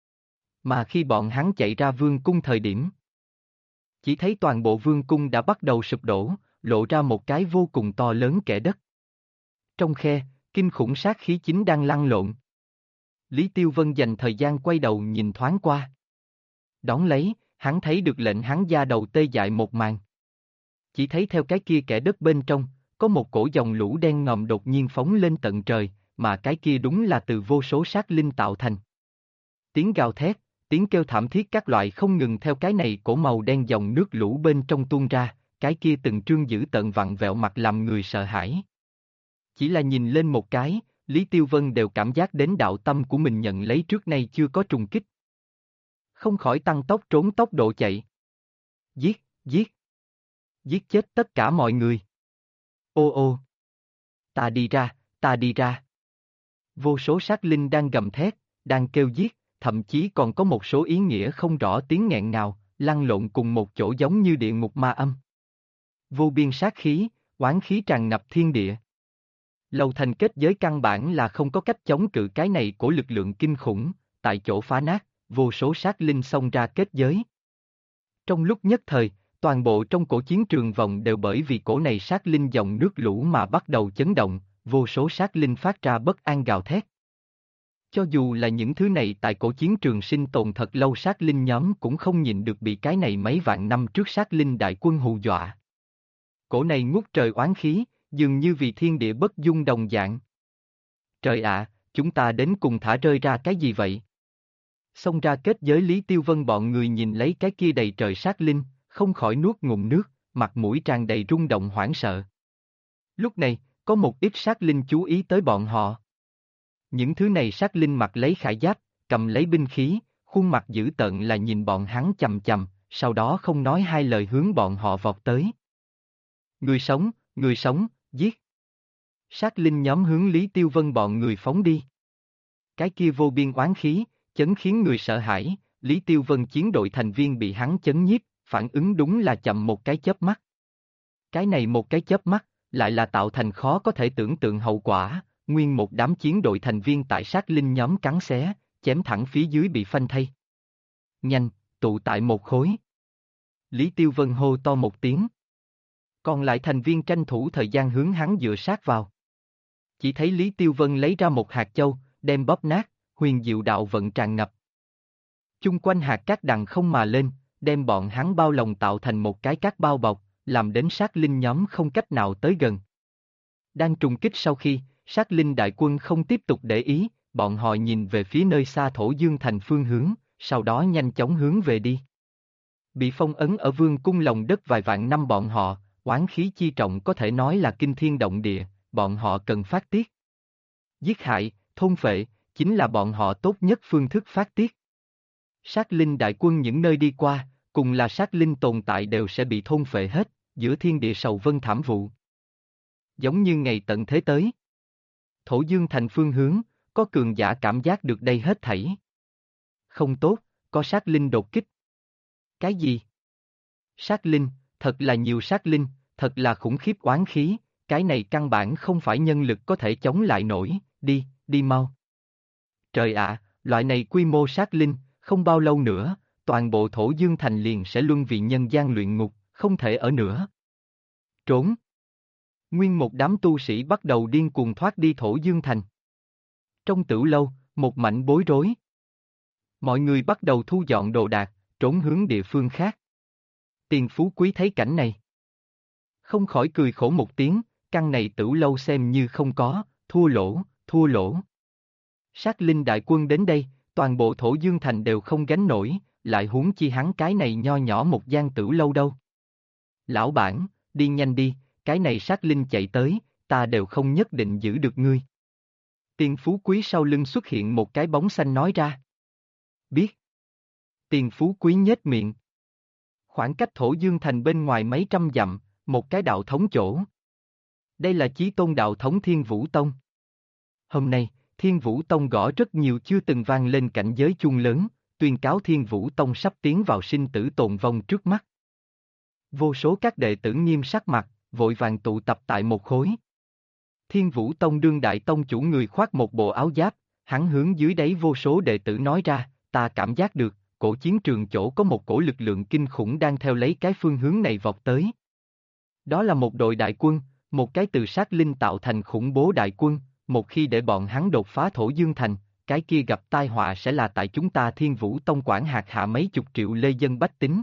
Mà khi bọn hắn chạy ra vương cung thời điểm, chỉ thấy toàn bộ vương cung đã bắt đầu sụp đổ, lộ ra một cái vô cùng to lớn kẽ đất. Trong khe, kinh khủng sát khí chính đang lăn lộn. Lý Tiêu Vân dành thời gian quay đầu nhìn thoáng qua. Đón lấy, hắn thấy được lệnh hắn da đầu tê dại một màn. Chỉ thấy theo cái kia kẽ đất bên trong, có một cổ dòng lũ đen ngòm đột nhiên phóng lên tận trời, mà cái kia đúng là từ vô số sát linh tạo thành. Tiếng gào thét, tiếng kêu thảm thiết các loại không ngừng theo cái này cổ màu đen dòng nước lũ bên trong tuôn ra, cái kia từng trương dữ tợn vặn vẹo mặt làm người sợ hãi. Chỉ là nhìn lên một cái, Lý Tiêu Vân đều cảm giác đến đạo tâm của mình nhận lấy trước nay chưa có trùng kích. Không khỏi tăng tốc trốn tốc độ chạy. Giết, giết. Giết chết tất cả mọi người. Ô ô. Ta đi ra, ta đi ra. Vô số sát linh đang gầm thét, đang kêu giết, thậm chí còn có một số ý nghĩa không rõ tiếng nghẹn ngào, lăn lộn cùng một chỗ giống như địa ngục ma âm. Vô biên sát khí, oán khí tràn ngập thiên địa. Lầu thành kết giới căn bản là không có cách chống cự cái này của lực lượng kinh khủng, tại chỗ phá nát, vô số sát linh xông ra kết giới. Trong lúc nhất thời, toàn bộ trong cổ chiến trường vòng đều bởi vì cổ này sát linh dòng nước lũ mà bắt đầu chấn động, vô số sát linh phát ra bất an gào thét. Cho dù là những thứ này tại cổ chiến trường sinh tồn thật lâu sát linh nhóm cũng không nhịn được bị cái này mấy vạn năm trước sát linh đại quân hù dọa. Cổ này ngút trời oán khí, dường như vì thiên địa bất dung đồng dạng. Trời ạ, chúng ta đến cùng thả rơi ra cái gì vậy? Xông ra kết giới Lý Tiêu Vân bọn người nhìn lấy cái kia đầy trời sát linh, không khỏi nuốt ngụm nước, mặt mũi tràn đầy rung động hoảng sợ. Lúc này, có một ít sát linh chú ý tới bọn họ. Những thứ này sát linh mặc lấy khải giáp, cầm lấy binh khí, khuôn mặt dữ tợn là nhìn bọn hắn chằm chằm, sau đó không nói hai lời hướng bọn họ vọt tới. Người sống, giết. Sát linh nhóm hướng Lý Tiêu Vân bọn người phóng đi. Cái kia vô biên oán khí, chấn khiến người sợ hãi, Lý Tiêu Vân chiến đội thành viên bị hắn chấn nhiếp, phản ứng đúng là chậm một cái chớp mắt. Cái này một cái chớp mắt, lại là tạo thành khó có thể tưởng tượng hậu quả, nguyên một đám chiến đội thành viên tại sát linh nhóm cắn xé, chém thẳng phía dưới bị phanh thây. Nhanh, tụ tại một khối. Lý Tiêu Vân hô to một tiếng. Còn lại thành viên tranh thủ thời gian hướng hắn dựa sát vào. Chỉ thấy Lý Tiêu Vân lấy ra một hạt châu, đem bóp nát, huyền diệu đạo vận tràn ngập. Chung quanh hạt cát đằng không mà lên, đem bọn hắn bao lồng tạo thành một cái cát bao bọc, làm đến sát linh nhóm không cách nào tới gần. Đang trùng kích sau khi, sát linh đại quân không tiếp tục để ý, bọn họ nhìn về phía nơi xa Thổ Dương thành phương hướng, sau đó nhanh chóng hướng về đi. Bị phong ấn ở vương cung lòng đất vài vạn năm bọn họ, oán khí chi trọng có thể nói là kinh thiên động địa, bọn họ cần phát tiết. Giết hại, thôn phệ, chính là bọn họ tốt nhất phương thức phát tiết. Sát linh đại quân những nơi đi qua, cùng là sát linh tồn tại đều sẽ bị thôn phệ hết, giữa thiên địa sầu vân thảm vụ. Giống như ngày tận thế tới. Thổ Dương thành phương hướng, có cường giả cảm giác được đây hết thảy. Không tốt, có sát linh đột kích. Cái gì? Sát linh, thật là nhiều sát linh, thật là khủng khiếp oán khí, cái này căn bản không phải nhân lực có thể chống lại nổi, đi mau. Trời ạ, loại này quy mô sát linh, không bao lâu nữa, toàn bộ Thổ Dương thành liền sẽ luân vì nhân gian luyện ngục, không thể ở nữa. Trốn. Nguyên một đám tu sĩ bắt đầu điên cuồng thoát đi Thổ Dương thành. Trong tử lâu, một mảnh bối rối. Mọi người bắt đầu thu dọn đồ đạc, trốn hướng địa phương khác. Tiền Phú Quý thấy cảnh này, không khỏi cười khổ một tiếng, căn này tử lâu xem như không có, thua lỗ. Sát linh đại quân đến đây, toàn bộ Thổ Dương thành đều không gánh nổi, lại huống chi hắn cái này nho nhỏ một gian tử lâu đâu. Lão bản, đi nhanh đi, cái này sát linh chạy tới, ta đều không nhất định giữ được ngươi. Tiền Phú Quý sau lưng xuất hiện một cái bóng xanh nói ra. Biết. Tiền Phú Quý nhếch miệng. Khoảng cách Thổ Dương Thành bên ngoài mấy trăm dặm, một cái đạo thống chỗ. Đây là chí tôn đạo thống Thiên Vũ Tông. Hôm nay, Thiên Vũ Tông gõ rất nhiều chưa từng vang lên cảnh giới chuông lớn, tuyên cáo Thiên Vũ Tông sắp tiến vào sinh tử tồn vong trước mắt. Vô số các đệ tử nghiêm sắc mặt, vội vàng tụ tập tại một khối. Thiên Vũ Tông đương đại tông chủ người khoác một bộ áo giáp, hắn hướng dưới đáy vô số đệ tử nói ra, ta cảm giác được, cổ chiến trường chỗ có một cổ lực lượng kinh khủng đang theo lấy cái phương hướng này vọt tới. Đó là một đội đại quân, một cái từ sát linh tạo thành khủng bố đại quân, một khi để bọn hắn đột phá Thổ Dương Thành, cái kia gặp tai họa sẽ là tại chúng ta Thiên Vũ Tông quản hạt hạ mấy chục triệu lê dân bách tính.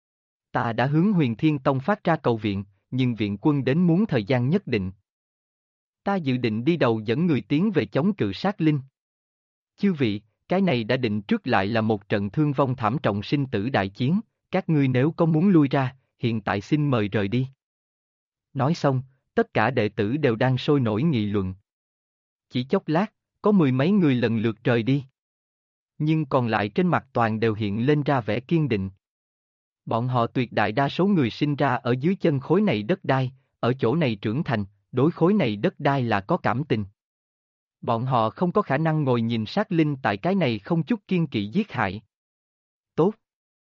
Ta đã hướng Huyền Thiên Tông phát ra cầu viện, nhưng viện quân đến muốn thời gian nhất định. Ta dự định đi đầu dẫn người tiến về chống cự sát linh. Chư vị, cái này đã định trước lại là một trận thương vong thảm trọng sinh tử đại chiến, các ngươi nếu có muốn lui ra, hiện tại xin mời rời đi. Nói xong, tất cả đệ tử đều đang sôi nổi nghị luận. Chỉ chốc lát, có mười mấy người lần lượt rời đi. Nhưng còn lại trên mặt toàn đều hiện lên ra vẻ kiên định. Bọn họ tuyệt đại đa số người sinh ra ở dưới chân khối này đất đai, ở chỗ này trưởng thành, đối khối này đất đai là có cảm tình. Bọn họ không có khả năng ngồi nhìn sát linh tại cái này không chút kiên kỵ giết hại. Tốt.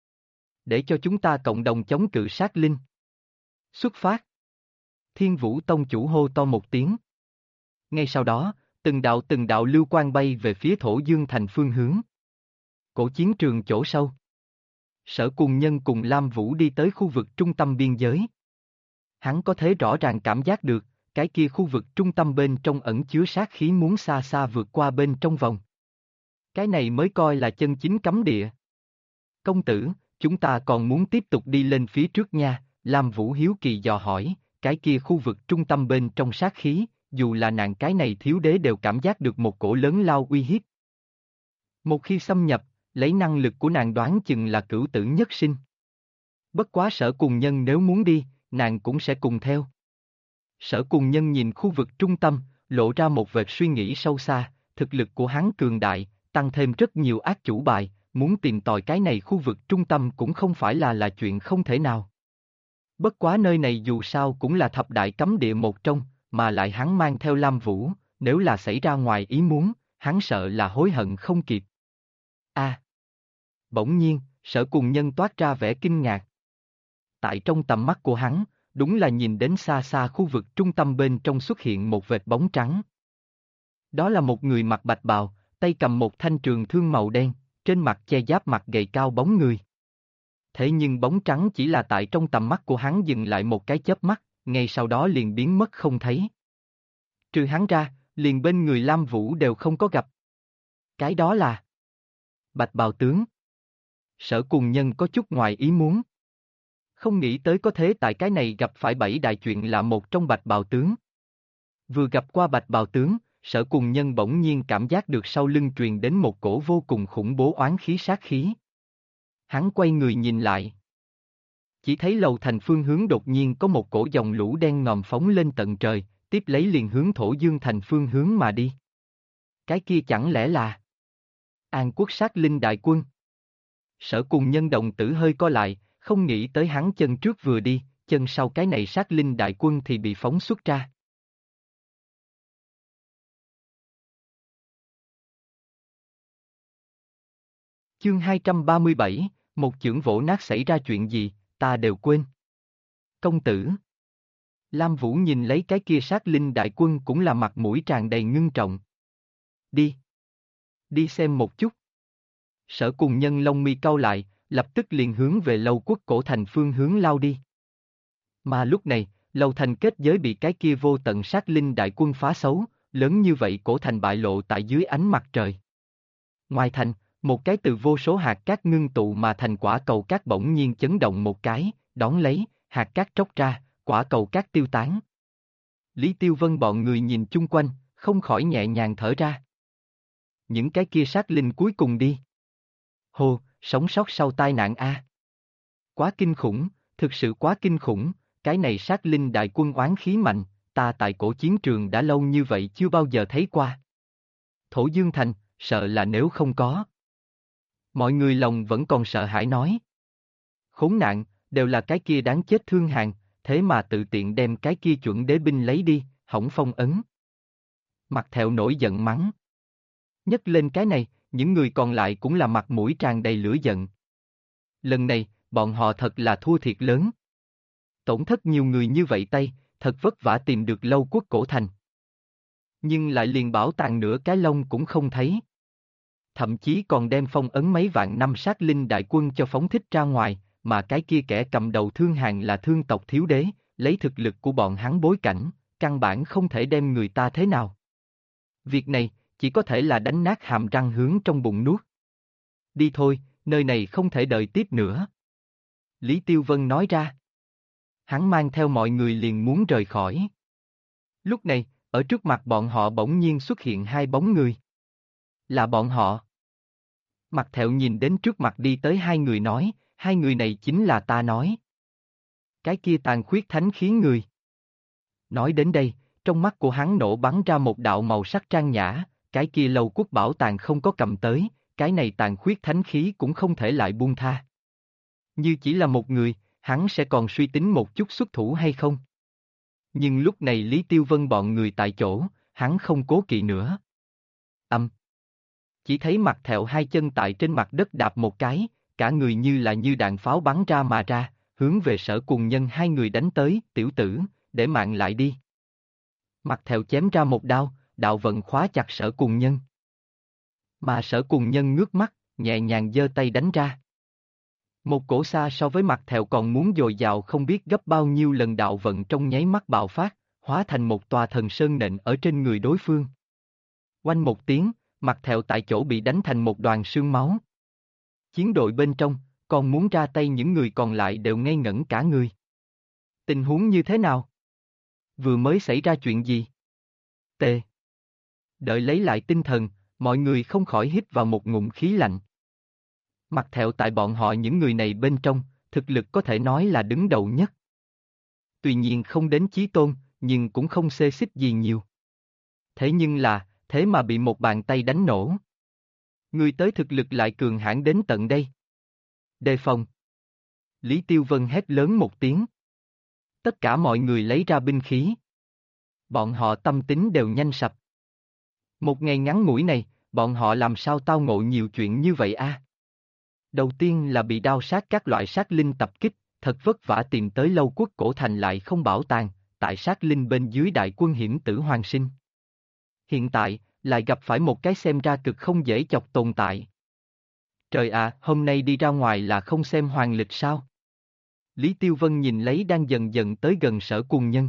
Để cho chúng ta cộng đồng chống cự sát linh. Xuất phát. Thiên Vũ Tông chủ hô to một tiếng. Ngay sau đó, từng đạo lưu quang bay về phía Thổ Dương Thành phương hướng. Cổ chiến trường chỗ sâu. Sở Cùng Nhân cùng Lam Vũ đi tới khu vực trung tâm biên giới. Hắn có thể rõ ràng cảm giác được, cái kia khu vực trung tâm bên trong ẩn chứa sát khí muốn xa xa vượt qua bên trong vòng. Cái này mới coi là chân chính cấm địa. Công tử, chúng ta còn muốn tiếp tục đi lên phía trước nha, Lam Vũ hiếu kỳ dò hỏi, cái kia khu vực trung tâm bên trong sát khí, dù là nàng cái này thiếu đế đều cảm giác được một cổ lớn lao uy hiếp. Một khi xâm nhập, lấy năng lực của nàng đoán chừng là cửu tử nhất sinh. Bất quá Sở Cùng Nhân nếu muốn đi, nàng cũng sẽ cùng theo. Sở Cùng Nhân nhìn khu vực trung tâm, lộ ra một vệt suy nghĩ sâu xa, thực lực của hắn cường đại, tăng thêm rất nhiều ác chủ bài, muốn tìm tòi cái này khu vực trung tâm cũng không phải là chuyện không thể nào. Bất quá nơi này dù sao cũng là thập đại cấm địa một trong, mà lại hắn mang theo Lam Vũ, nếu là xảy ra ngoài ý muốn, hắn sợ là hối hận không kịp. Bỗng nhiên, Sở Cùng Nhân toát ra vẻ kinh ngạc. Tại trong tầm mắt của hắn, đúng là nhìn đến xa xa khu vực trung tâm bên trong xuất hiện một vệt bóng trắng. Đó là một người mặc bạch bào, tay cầm một thanh trường thương màu đen, trên mặt che giáp mặt gầy cao bóng người. Thế nhưng bóng trắng chỉ là tại trong tầm mắt của hắn dừng lại một cái chớp mắt, ngay sau đó liền biến mất không thấy. Trừ hắn ra, liền bên người Lam Vũ đều không có gặp. Cái đó là Bạch Bào Tướng. Sở Cùng Nhân có chút ngoài ý muốn. Không nghĩ tới có thế tại cái này gặp phải bảy đại chuyện là một trong Bạch Bào Tướng. Vừa gặp qua Bạch Bào Tướng, Sở Cùng Nhân bỗng nhiên cảm giác được sau lưng truyền đến một cổ vô cùng khủng bố oán khí sát khí. Hắn quay người nhìn lại. Chỉ thấy lầu thành phương hướng đột nhiên có một cổ dòng lũ đen ngòm phóng lên tận trời, tiếp lấy liền hướng Thổ Dương Thành phương hướng mà đi. Cái kia chẳng lẽ là An Quốc sát linh đại quân? Sở Cùng Nhân đồng tử hơi co lại, không nghĩ tới hắn chân trước vừa đi, chân sau cái này sát linh đại quân thì bị phóng xuất ra. Chương 237, một chưởng vỗ nát xảy ra chuyện gì, ta đều quên. Công tử. Lam Vũ nhìn lấy cái kia sát linh đại quân cũng là mặt mũi tràn đầy ngưng trọng. Đi. Đi xem một chút. Sở Cùng Nhân lông mi cau lại, lập tức liền hướng về Lâu Quốc cổ thành phương hướng lao đi. Mà lúc này, Lâu thành kết giới bị cái kia vô tận sát linh đại quân phá xấu, lớn như vậy cổ thành bại lộ tại dưới ánh mặt trời. Ngoài thành, một cái từ vô số hạt cát ngưng tụ mà thành quả cầu cát bỗng nhiên chấn động một cái, đón lấy, hạt cát tróc ra, quả cầu cát tiêu tán. Lý Tiêu Vân bọn người nhìn chung quanh, không khỏi nhẹ nhàng thở ra. Những cái kia sát linh cuối cùng đi. Hồ, sống sót sau tai nạn a. Quá kinh khủng, thực sự quá kinh khủng, cái này sát linh đại quân oán khí mạnh, ta tại cổ chiến trường đã lâu như vậy chưa bao giờ thấy qua. Thổ Dương Thành, sợ là nếu không có. Mọi người lòng vẫn còn sợ hãi nói. Khốn nạn, đều là cái kia đáng chết Thương Hàn, thế mà tự tiện đem cái kia chuẩn đế binh lấy đi, hỏng phong ấn. Mặt Thẹo nổi giận mắng. Nhấc lên cái này, những người còn lại cũng là mặt mũi tràn đầy lửa giận. Lần này, bọn họ thật là thua thiệt lớn. Tổn thất nhiều người như vậy tay, thật vất vả tìm được Lâu Quốc cổ thành. Nhưng lại liền bảo tàng nửa cái lông cũng không thấy. Thậm chí còn đem phong ấn mấy vạn năm sát linh đại quân cho phóng thích ra ngoài, mà cái kia kẻ cầm đầu Thương Hàn là thương tộc thiếu đế, lấy thực lực của bọn hắn bối cảnh, căn bản không thể đem người ta thế nào. Việc này, chỉ có thể là đánh nát hàm răng hướng trong bụng nuốt. Đi thôi, nơi này không thể đợi tiếp nữa. Lý Tiêu Vân nói ra. Hắn mang theo mọi người liền muốn rời khỏi. Lúc này, ở trước mặt bọn họ bỗng nhiên xuất hiện hai bóng người. Là bọn họ. Mặt Thẹo nhìn đến trước mặt đi tới hai người nói, hai người này chính là ta nói. Cái kia tàn khuyết thánh khí người. Nói đến đây, trong mắt của hắn nổ bắn ra một đạo màu sắc trang nhã, cái kia Lâu Quốc bảo tàng không có cầm tới, cái này tàn khuyết thánh khí cũng không thể lại buông tha. Như chỉ là một người, hắn sẽ còn suy tính một chút xuất thủ hay không? Nhưng lúc này Lý Tiêu Vân bọn người tại chỗ, hắn không cố kỵ nữa. Chỉ thấy Mặt Thẹo hai chân tại trên mặt đất đạp một cái, cả người như đạn pháo bắn ra mà ra, hướng về Sở Cùng Nhân hai người đánh tới, tiểu tử, để mạng lại đi. Mặt Thẹo chém ra một đao, đạo vận khóa chặt Sở Cùng Nhân. Mà Sở Cùng Nhân ngước mắt, nhẹ nhàng giơ tay đánh ra. Một cổ xa so với Mặt Thẹo còn muốn dồi dào không biết gấp bao nhiêu lần đạo vận trong nháy mắt bạo phát, hóa thành một tòa thần sơn nện ở trên người đối phương. Oanh một tiếng, Mặt Thẹo tại chỗ bị đánh thành một đoàn sương máu. Chiến đội bên trong, còn muốn ra tay những người còn lại đều ngây ngẩn cả người. Tình huống như thế nào? Vừa mới xảy ra chuyện gì? Tê. Đợi lấy lại tinh thần, mọi người không khỏi hít vào một ngụm khí lạnh. Mặt Thẹo tại bọn họ những người này bên trong, thực lực có thể nói là đứng đầu nhất. Tuy nhiên không đến chí tôn, nhưng cũng không xê xích gì nhiều. Thế mà bị một bàn tay đánh nổ. Người tới thực lực lại cường hãn đến tận đây. Đề phòng. Lý Tiêu Vân hét lớn một tiếng. Tất cả mọi người lấy ra binh khí. Bọn họ tâm tính đều nhanh sập. Một ngày ngắn ngủi này, bọn họ làm sao tao ngộ nhiều chuyện như vậy a? Đầu tiên là bị đao sát các loại sát linh tập kích, thật vất vả tìm tới Lâu Quốc cổ thành lại không bảo tàng, tại sát linh bên dưới đại quân hiểm tử hoàn sinh. Hiện tại, lại gặp phải một cái xem ra cực không dễ chọc tồn tại. Trời ạ, hôm nay đi ra ngoài là không xem hoàng lịch sao? Lý Tiêu Vân nhìn lấy đang dần dần tới gần Sở Cùng Nhân.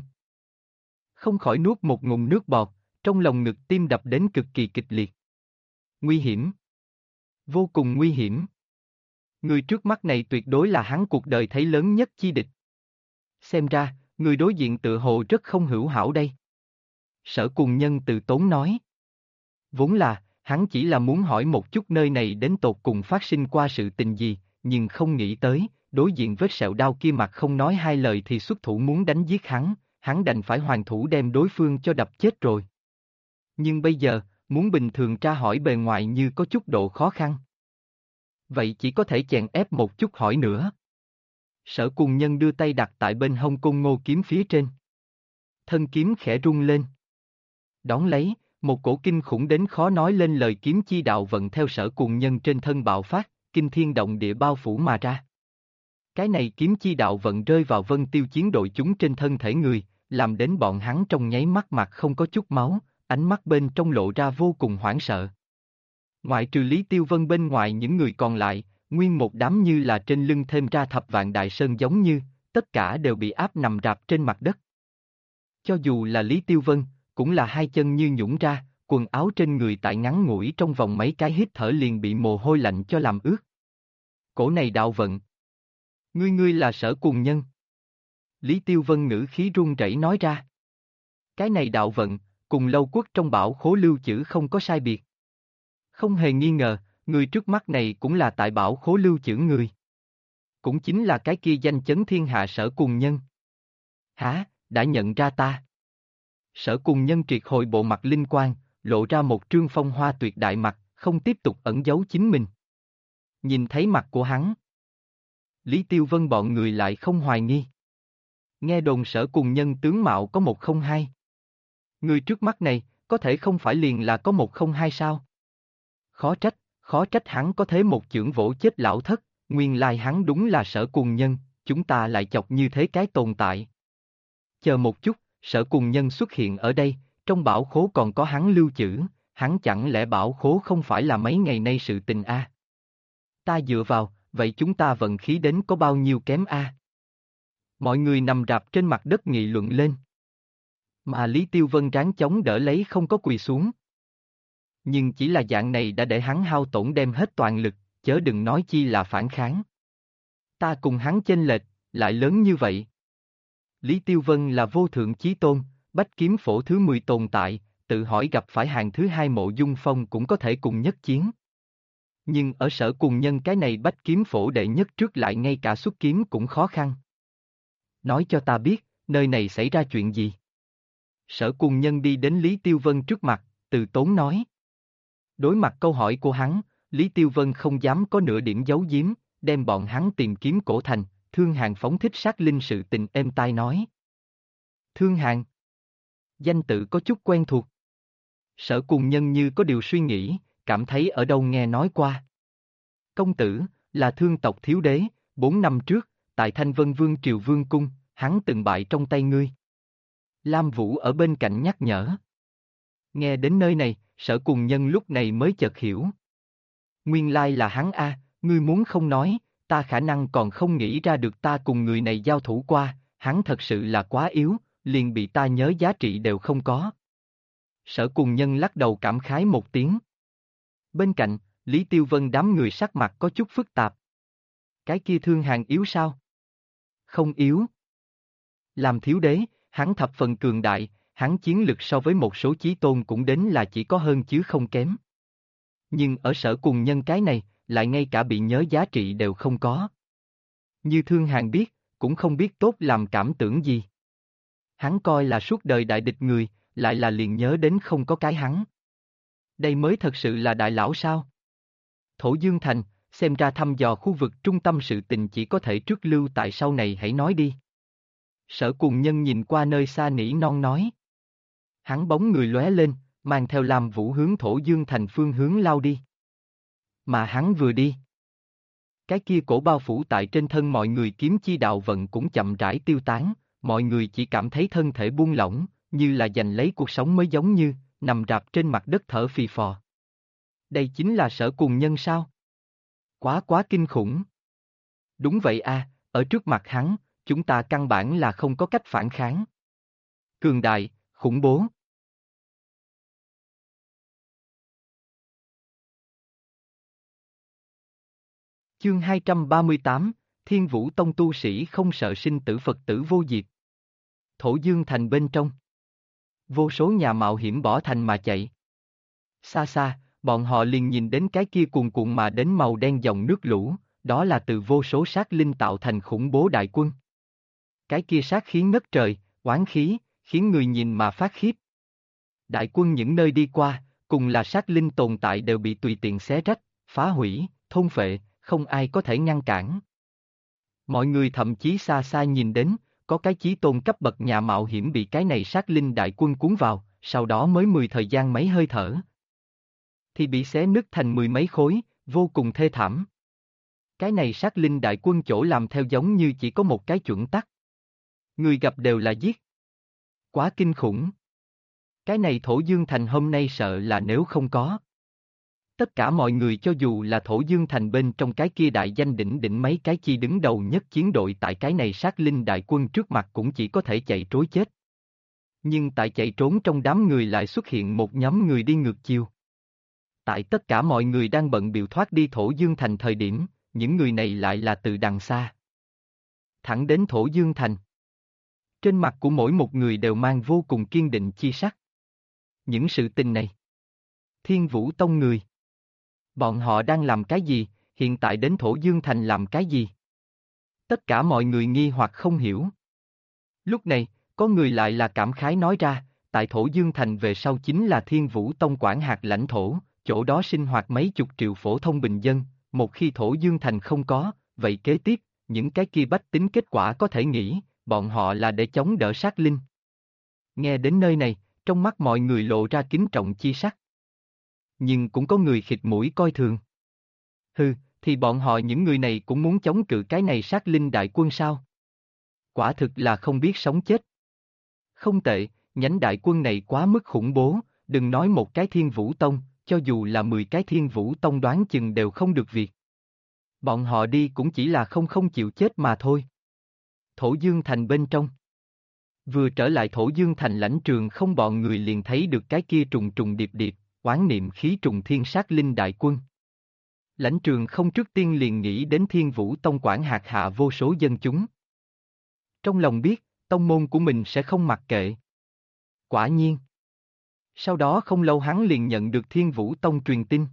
Không khỏi nuốt một ngụm nước bọt, trong lòng ngực tim đập đến cực kỳ kịch liệt. Nguy hiểm. Vô cùng nguy hiểm. Người trước mắt này tuyệt đối là hắn cuộc đời thấy lớn nhất chi địch. Xem ra, người đối diện tự hồ rất không hữu hảo đây. Sở Cùng Nhân từ tốn nói. Vốn là, hắn chỉ là muốn hỏi một chút nơi này đến tột cùng phát sinh qua sự tình gì, nhưng không nghĩ tới, đối diện vết sẹo đau kia mặt không nói hai lời thì xuất thủ muốn đánh giết hắn đành phải hoàn thủ đem đối phương cho đập chết rồi. Nhưng bây giờ, muốn bình thường tra hỏi bề ngoài như có chút độ khó khăn. Vậy chỉ có thể chèn ép một chút hỏi nữa. Sở Cùng Nhân đưa tay đặt tại bên hông côn ngô kiếm phía trên. Thân kiếm khẽ rung lên. Đón lấy, một cổ kinh khủng đến khó nói lên lời kiếm chi đạo vận theo Sở Cùng Nhân trên thân bạo phát, kinh thiên động địa bao phủ mà ra. Cái này kiếm chi đạo vận rơi vào Vân Tiêu chiến đội chúng trên thân thể người, làm đến bọn hắn trong nháy mắt mặt không có chút máu, ánh mắt bên trong lộ ra vô cùng hoảng sợ. Ngoại trừ Lý Tiêu Vân bên ngoài những người còn lại, nguyên một đám như là trên lưng thêm ra thập vạn đại sơn giống như, tất cả đều bị áp nằm rạp trên mặt đất. Cho dù là Lý Tiêu Vân, cũng là hai chân như nhũn ra, quần áo trên người tại ngắn ngủi trong vòng mấy cái hít thở liền bị mồ hôi lạnh cho làm ướt. Cổ này đạo vận. Ngươi là Sở Cùng Nhân. Lý Tiêu Vân ngữ khí run rẩy nói ra. Cái này đạo vận, cùng Lâu Quốc trong bảo khố lưu trữ không có sai biệt. Không hề nghi ngờ, người trước mắt này cũng là tại bảo khố lưu trữ người. Cũng chính là cái kia danh chấn thiên hạ Sở Cùng Nhân. Hả, đã nhận ra ta. Sở Cùng Nhân triệt hồi bộ mặt linh quang, lộ ra một trương phong hoa tuyệt đại mặt, không tiếp tục ẩn giấu chính mình. Nhìn thấy mặt của hắn. Lý Tiêu Vân bọn người lại không hoài nghi. Nghe đồn Sở Cùng Nhân tướng mạo có 102. Người trước mắt này, có thể không phải liền là có 102 sao? Khó trách hắn có thế một chưởng vỗ chết lão thất, nguyên lai hắn đúng là Sở Cùng Nhân, chúng ta lại chọc như thế cái tồn tại. Chờ một chút, Sở Cùng Nhân xuất hiện ở đây, trong bảo khố còn có hắn lưu trữ, hắn chẳng lẽ bảo khố không phải là mấy ngày nay sự tình a? Ta dựa vào, vậy chúng ta vận khí đến có bao nhiêu kém a? Mọi người nằm rạp trên mặt đất nghị luận lên. Mà Lý Tiêu Vân ráng chống đỡ lấy không có quỳ xuống. Nhưng chỉ là dạng này đã để hắn hao tổn đem hết toàn lực, chớ đừng nói chi là phản kháng. Ta cùng hắn chênh lệch, lại lớn như vậy. Lý Tiêu Vân là vô thượng chí tôn, bách kiếm phổ thứ 10 tồn tại, tự hỏi gặp phải hàng thứ 2 Mộ Dung Phong cũng có thể cùng nhất chiến. Nhưng ở Sở Cùng Nhân cái này bách kiếm phổ đệ nhất trước lại ngay cả xuất kiếm cũng khó khăn. Nói cho ta biết, nơi này xảy ra chuyện gì? Sở Cùng Nhân đi đến Lý Tiêu Vân trước mặt, từ tốn nói. Đối mặt câu hỏi của hắn, Lý Tiêu Vân không dám có nửa điểm giấu giếm, đem bọn hắn tìm kiếm cổ thành, Thương Hàn phóng thích sát linh sự tình êm tai nói. Thương Hàn. Danh tự có chút quen thuộc. Sở Cùng Nhân như có điều suy nghĩ, cảm thấy ở đâu nghe nói qua. Công tử, là Thương tộc thiếu đế, 4 năm trước, tại Thanh Vân Vương Triều Vương Cung, hắn từng bại trong tay ngươi. Lam Vũ ở bên cạnh nhắc nhở. Nghe đến nơi này, Sở Cùng Nhân lúc này mới chợt hiểu. Nguyên lai là hắn a, ngươi muốn không nói, ta khả năng còn không nghĩ ra được ta cùng người này giao thủ qua, hắn thật sự là quá yếu, liền bị ta nhớ giá trị đều không có. Sở Cùng Nhân lắc đầu cảm khái một tiếng. Bên cạnh, Lý Tiêu Vân đám người sắc mặt có chút phức tạp. Cái kia Thương Hàn yếu sao? Không yếu. Làm thiếu đế, hắn thập phần cường đại, hắn chiến lực so với một số chí tôn cũng đến là chỉ có hơn chứ không kém. Nhưng ở Sở Cùng Nhân cái này, lại ngay cả bị nhớ giá trị đều không có. Như Thương Hàn biết, cũng không biết tốt làm cảm tưởng gì. Hắn coi là suốt đời đại địch người, lại là liền nhớ đến không có cái hắn. Đây mới thật sự là đại lão sao? Thổ Dương Thành, xem ra thăm dò khu vực trung tâm sự tình chỉ có thể trước lưu tại sau này hãy nói đi. Sở Cùng Nhân nhìn qua nơi xa nỉ non nói. Hắn bóng người lóe lên, mang theo Lam Vũ hướng Thổ Dương Thành phương hướng lao đi. Mà hắn vừa đi. Cái kia cổ bao phủ tại trên thân mọi người kiếm chi đạo vận cũng chậm rãi tiêu tán, mọi người chỉ cảm thấy thân thể buông lỏng, như là giành lấy cuộc sống mới giống như, nằm rạp trên mặt đất thở phì phò. Đây chính là Sở Cùng Nhân sao? Quá kinh khủng. Đúng vậy a, ở trước mặt hắn, chúng ta căn bản là không có cách phản kháng. Cường đại, khủng bố. Chương 238, Thiên Vũ Tông tu sĩ không sợ sinh tử Phật tử vô diệt. Thổ Dương Thành bên trong. Vô số nhà mạo hiểm bỏ thành mà chạy. Xa xa, bọn họ liền nhìn đến cái kia cuồn cuộn mà đến màu đen dòng nước lũ, đó là từ vô số sát linh tạo thành khủng bố đại quân. Cái kia sát khí ngất trời, oán khí, khiến người nhìn mà phát khiếp. Đại quân những nơi đi qua, cùng là sát linh tồn tại đều bị tùy tiện xé rách, phá hủy, thôn phệ, không ai có thể ngăn cản. Mọi người thậm chí xa xa nhìn đến, có cái chí tôn cấp bậc nhà mạo hiểm bị cái này sát linh đại quân cuốn vào, sau đó mới 10 thời gian mấy hơi thở. Thì bị xé nứt thành 10 mấy khối, vô cùng thê thảm. Cái này sát linh đại quân chỗ làm theo giống như chỉ có một cái chuẩn tắc. Người gặp đều là giết. Quá kinh khủng. Cái này Thổ Dương Thành hôm nay sợ là nếu không có. Tất cả mọi người cho dù là Thổ Dương Thành bên trong cái kia đại danh đỉnh đỉnh mấy cái chi đứng đầu nhất chiến đội tại cái này sát linh đại quân trước mặt cũng chỉ có thể chạy trối chết. Nhưng tại chạy trốn trong đám người lại xuất hiện một nhóm người đi ngược chiều. Tại tất cả mọi người đang bận biểu thoát đi Thổ Dương Thành thời điểm, những người này lại là từ đằng xa. Thẳng đến Thổ Dương Thành. Trên mặt của mỗi một người đều mang vô cùng kiên định chi sắc. Những sự tình này. Thiên Vũ Tông người. Bọn họ đang làm cái gì, hiện tại đến Thổ Dương Thành làm cái gì? Tất cả mọi người nghi hoặc không hiểu. Lúc này, có người lại là cảm khái nói ra, tại Thổ Dương Thành về sau chính là Thiên Vũ Tông quản hạt lãnh thổ, chỗ đó sinh hoạt mấy chục triệu phổ thông bình dân, một khi Thổ Dương Thành không có, vậy kế tiếp, những cái kia bách tính kết quả có thể nghĩ, bọn họ là để chống đỡ sát linh. Nghe đến nơi này, trong mắt mọi người lộ ra kính trọng chi sắc. Nhưng cũng có người khịt mũi coi thường. Hừ, thì bọn họ những người này cũng muốn chống cự cái này sát linh đại quân sao? Quả thực là không biết sống chết. Không tệ, nhánh đại quân này quá mức khủng bố, đừng nói một cái Thiên Vũ Tông, cho dù là 10 cái Thiên Vũ Tông đoán chừng đều không được việc. Bọn họ đi cũng chỉ là không chịu chết mà thôi. Thổ Dương Thành bên trong. Vừa trở lại Thổ Dương Thành lãnh trường không bọn người liền thấy được cái kia trùng trùng điệp điệp, oán niệm khí trùng thiên sát linh đại quân. Lãnh trường không trước tiên liền nghĩ đến Thiên Vũ Tông quản hạt hạ vô số dân chúng. Trong lòng biết, tông môn của mình sẽ không mặc kệ. Quả nhiên. Sau đó không lâu hắn liền nhận được Thiên Vũ Tông truyền tin.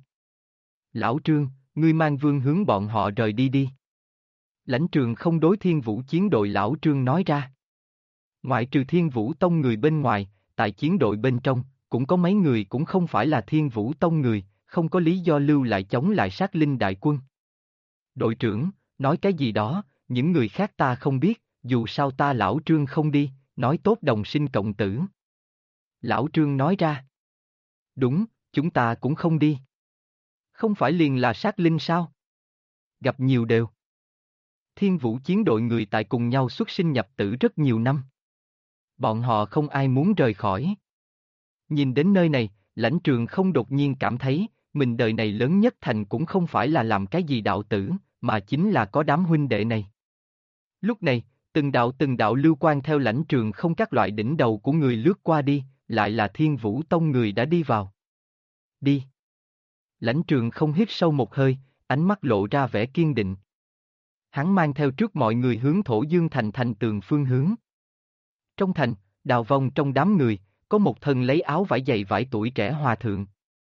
Lão Trương, ngươi mang vương hướng bọn họ rời đi đi. Lãnh trường không đối Thiên Vũ chiến đội Lão Trương nói ra. Ngoại trừ Thiên Vũ Tông người bên ngoài, tại chiến đội bên trong, cũng có mấy người cũng không phải là Thiên Vũ Tông người, không có lý do lưu lại chống lại sát linh đại quân. Đội trưởng, nói cái gì đó, những người khác ta không biết, dù sao ta Lão Trương không đi, nói tốt đồng sinh cộng tử. Lão Trương nói ra. Đúng, chúng ta cũng không đi. Không phải liền là sát linh sao? Gặp nhiều đều. Thiên Vũ chiến đội người tại cùng nhau xuất sinh nhập tử rất nhiều năm. Bọn họ không ai muốn rời khỏi. Nhìn đến nơi này, lãnh trường không đột nhiên cảm thấy, mình đời này lớn nhất thành cũng không phải là làm cái gì đạo tử, mà chính là có đám huynh đệ này. Lúc này, từng đạo lưu quang theo lãnh trường không các loại đỉnh đầu của người lướt qua đi, lại là Thiên Vũ Tông người đã đi vào. Đi. Lãnh trường không hít sâu một hơi, ánh mắt lộ ra vẻ kiên định. Hắn mang theo trước mọi người hướng Thổ Dương Thành thành tường phương hướng. Trong thành, đào vong trong đám người, có một thân lấy áo vải dày vải tuổi trẻ hòa thượng.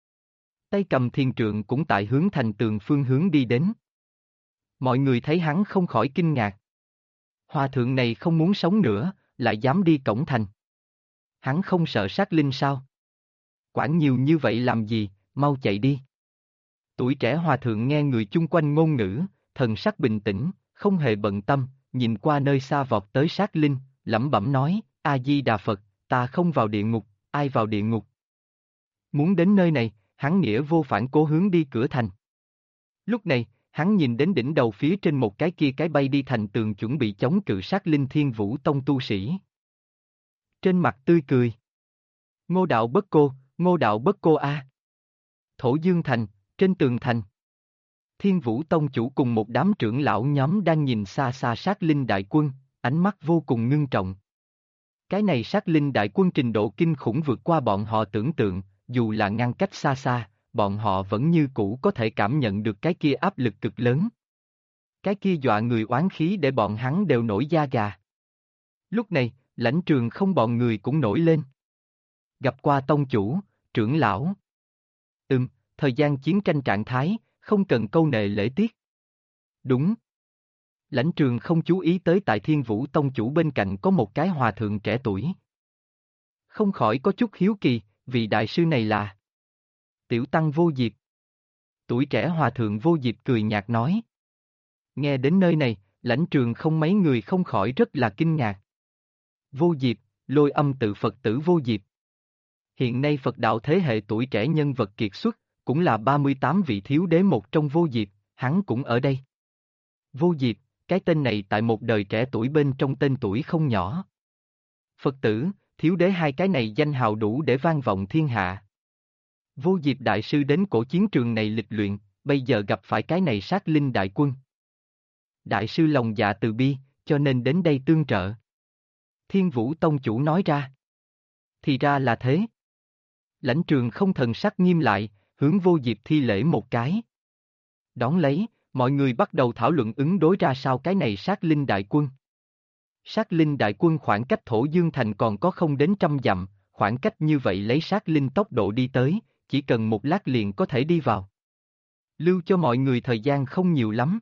Tay cầm thiền trượng cũng tại hướng thành tường phương hướng đi đến. Mọi người thấy hắn không khỏi kinh ngạc. Hòa thượng này không muốn sống nữa, lại dám đi cổng thành. Hắn không sợ sát linh sao? Quản nhiều như vậy làm gì, mau chạy đi. Tuổi trẻ hòa thượng nghe người chung quanh ngôn ngữ, thần sắc bình tĩnh, không hề bận tâm, nhìn qua nơi xa vọt tới sát linh, lẩm bẩm nói, A-di-đà Phật, ta không vào địa ngục, ai vào địa ngục. Muốn đến nơi này, hắn nghĩa vô phản cố hướng đi cửa thành. Lúc này, hắn nhìn đến đỉnh đầu phía trên một cái kia cái bay đi thành tường chuẩn bị chống cự sát linh Thiên Vũ Tông tu sĩ. Trên mặt tươi cười. Ngô đạo bất cô a. Thổ Dương Thành, trên tường thành. Thiên Vũ Tông chủ cùng một đám trưởng lão nhóm đang nhìn xa xa sát linh đại quân, ánh mắt vô cùng ngưng trọng. Cái này sát linh đại quân trình độ kinh khủng vượt qua bọn họ tưởng tượng, dù là ngăn cách xa xa, bọn họ vẫn như cũ có thể cảm nhận được cái kia áp lực cực lớn. Cái kia dọa người oán khí để bọn hắn đều nổi da gà. Lúc này, lãnh trường không bọn người cũng nổi lên. Gặp qua tông chủ, trưởng lão. Thời gian chiến tranh trạng thái, không cần câu nệ lễ tiết. Đúng. Lãnh trường không chú ý tới tại Thiên Vũ Tông chủ bên cạnh có một cái hòa thượng trẻ tuổi. Không khỏi có chút hiếu kỳ, vị đại sư này là Tiểu Tăng Vô Diệp. Tuổi trẻ hòa thượng Vô Diệp cười nhạt nói. Nghe đến nơi này, lãnh trường không mấy người không khỏi rất là kinh ngạc. Vô Diệp, Lôi Âm tự Phật tử Vô Diệp. Hiện nay Phật đạo thế hệ tuổi trẻ nhân vật kiệt xuất, cũng là 38 vị thiếu đế một trong Vô Diệp, hắn cũng ở đây. Vô Diệp, cái tên này tại một đời trẻ tuổi bên trong tên tuổi không nhỏ. Phật tử, thiếu đế hai cái này danh hào đủ để vang vọng thiên hạ. Vô Diệp đại sư đến cổ chiến trường này lịch luyện, bây giờ gặp phải cái này sát linh đại quân. Đại sư lòng dạ từ bi, cho nên đến đây tương trợ. Thiên Vũ Tông chủ nói ra. Thì ra là thế. Lãnh trường không thần sắc nghiêm lại, hướng Vô Diệp thi lễ một cái. Đón lấy, mọi người bắt đầu thảo luận ứng đối ra sao cái này sát linh đại quân. Sát linh đại quân khoảng cách Thổ Dương Thành còn có không đến 100 dặm, khoảng cách như vậy lấy sát linh tốc độ đi tới, chỉ cần một lát liền có thể đi vào. Lưu cho mọi người thời gian không nhiều lắm.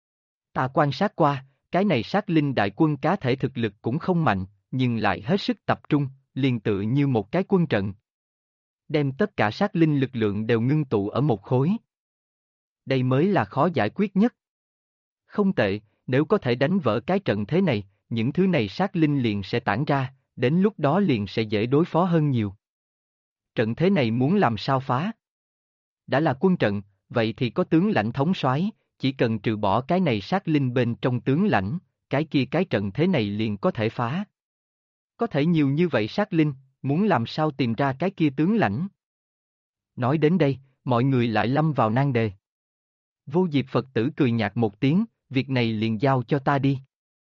Ta quan sát qua, cái này sát linh đại quân cá thể thực lực cũng không mạnh, nhưng lại hết sức tập trung, liền tự như một cái quân trận. Đem tất cả sát linh lực lượng đều ngưng tụ ở một khối. Đây mới là khó giải quyết nhất. Không tệ, Nếu có thể đánh vỡ cái trận thế này, những thứ này sát linh liền sẽ tản ra, đến lúc đó liền sẽ dễ đối phó hơn nhiều. Trận thế này muốn làm sao phá? Đã là quân trận, vậy thì có tướng lãnh thống soái, chỉ cần trừ bỏ cái này sát linh bên trong tướng lãnh, cái kia cái trận thế này liền có thể phá. Có thể nhiều như vậy sát linh, muốn làm sao tìm ra cái kia tướng lãnh? Nói đến đây, mọi người lại lâm vào nan đề. Vô Diệp Phật tử cười nhạt một tiếng, việc này liền giao cho ta đi.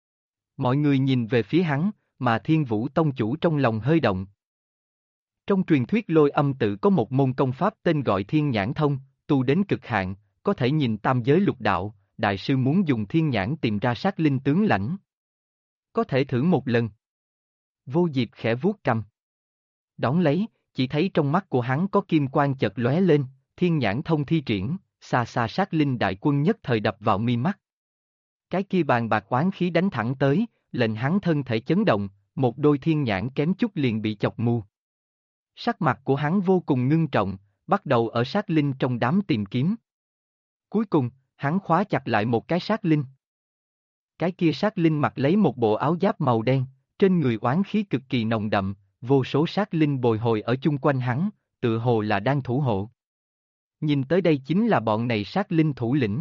Mọi người nhìn về phía hắn, mà Thiên Vũ Tông chủ trong lòng hơi động. Trong truyền thuyết Lôi Âm tự có một môn công pháp tên gọi Thiên Nhãn Thông, tu đến cực hạn, có thể nhìn tam giới lục đạo, đại sư muốn dùng thiên nhãn tìm ra sát linh tướng lãnh. Có thể thử một lần. Vô Diệp khẽ vuốt cầm. Đón lấy, chỉ thấy trong mắt của hắn có kim quang chợt lóe lên, Thiên Nhãn Thông thi triển, xa xa sát linh đại quân nhất thời đập vào mi mắt. Cái kia bàn bạc oán khí đánh thẳng tới, lệnh hắn thân thể chấn động, một đôi thiên nhãn kém chút liền bị chọc mù. Sắc mặt của hắn vô cùng ngưng trọng, bắt đầu ở sát linh trong đám tìm kiếm. Cuối cùng, hắn khóa chặt lại một cái sát linh. Cái kia sát linh mặc lấy một bộ áo giáp màu đen, trên người oán khí cực kỳ nồng đậm, vô số sát linh bồi hồi ở chung quanh hắn, tự hồ là đang thủ hộ. Nhìn tới đây chính là bọn này sát linh thủ lĩnh.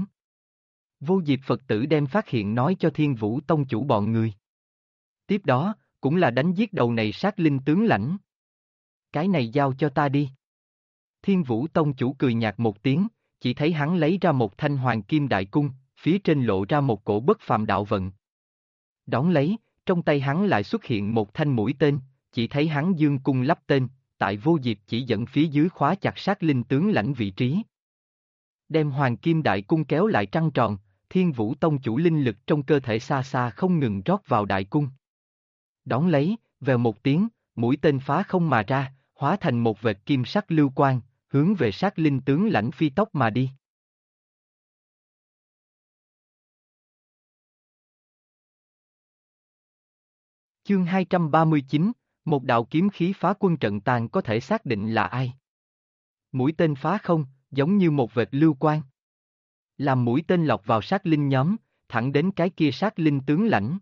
Vô Diệp Phật tử đem phát hiện nói cho Thiên Vũ Tông chủ bọn người. Tiếp đó, cũng là đánh giết đầu này sát linh tướng lãnh. Cái này giao cho ta đi. Thiên Vũ Tông chủ cười nhạt một tiếng, chỉ thấy hắn lấy ra một thanh hoàng kim đại cung, phía trên lộ ra một cổ bất phàm đạo vận. Đón lấy, trong tay hắn lại xuất hiện một thanh mũi tên, chỉ thấy hắn dương cung lắp tên, tại Vô Diệp chỉ dẫn phía dưới khóa chặt sát linh tướng lãnh vị trí. Đem hoàng kim đại cung kéo lại trăng tròn, Thiên Vũ Tông chủ linh lực trong cơ thể xa xa không ngừng rót vào đại cung. Đón lấy, vèo một tiếng, mũi tên phá không mà ra, hóa thành một vệt kim sắc lưu quang, hướng về sát linh tướng lãnh phi tốc mà đi. Chương 239, một đạo kiếm khí phá quân trận tàn có thể xác định là ai. Mũi tên phá không, giống như một vệt lưu quang. Làm mũi tên lọc vào sát linh nhóm, thẳng đến cái kia sát linh tướng lãnh.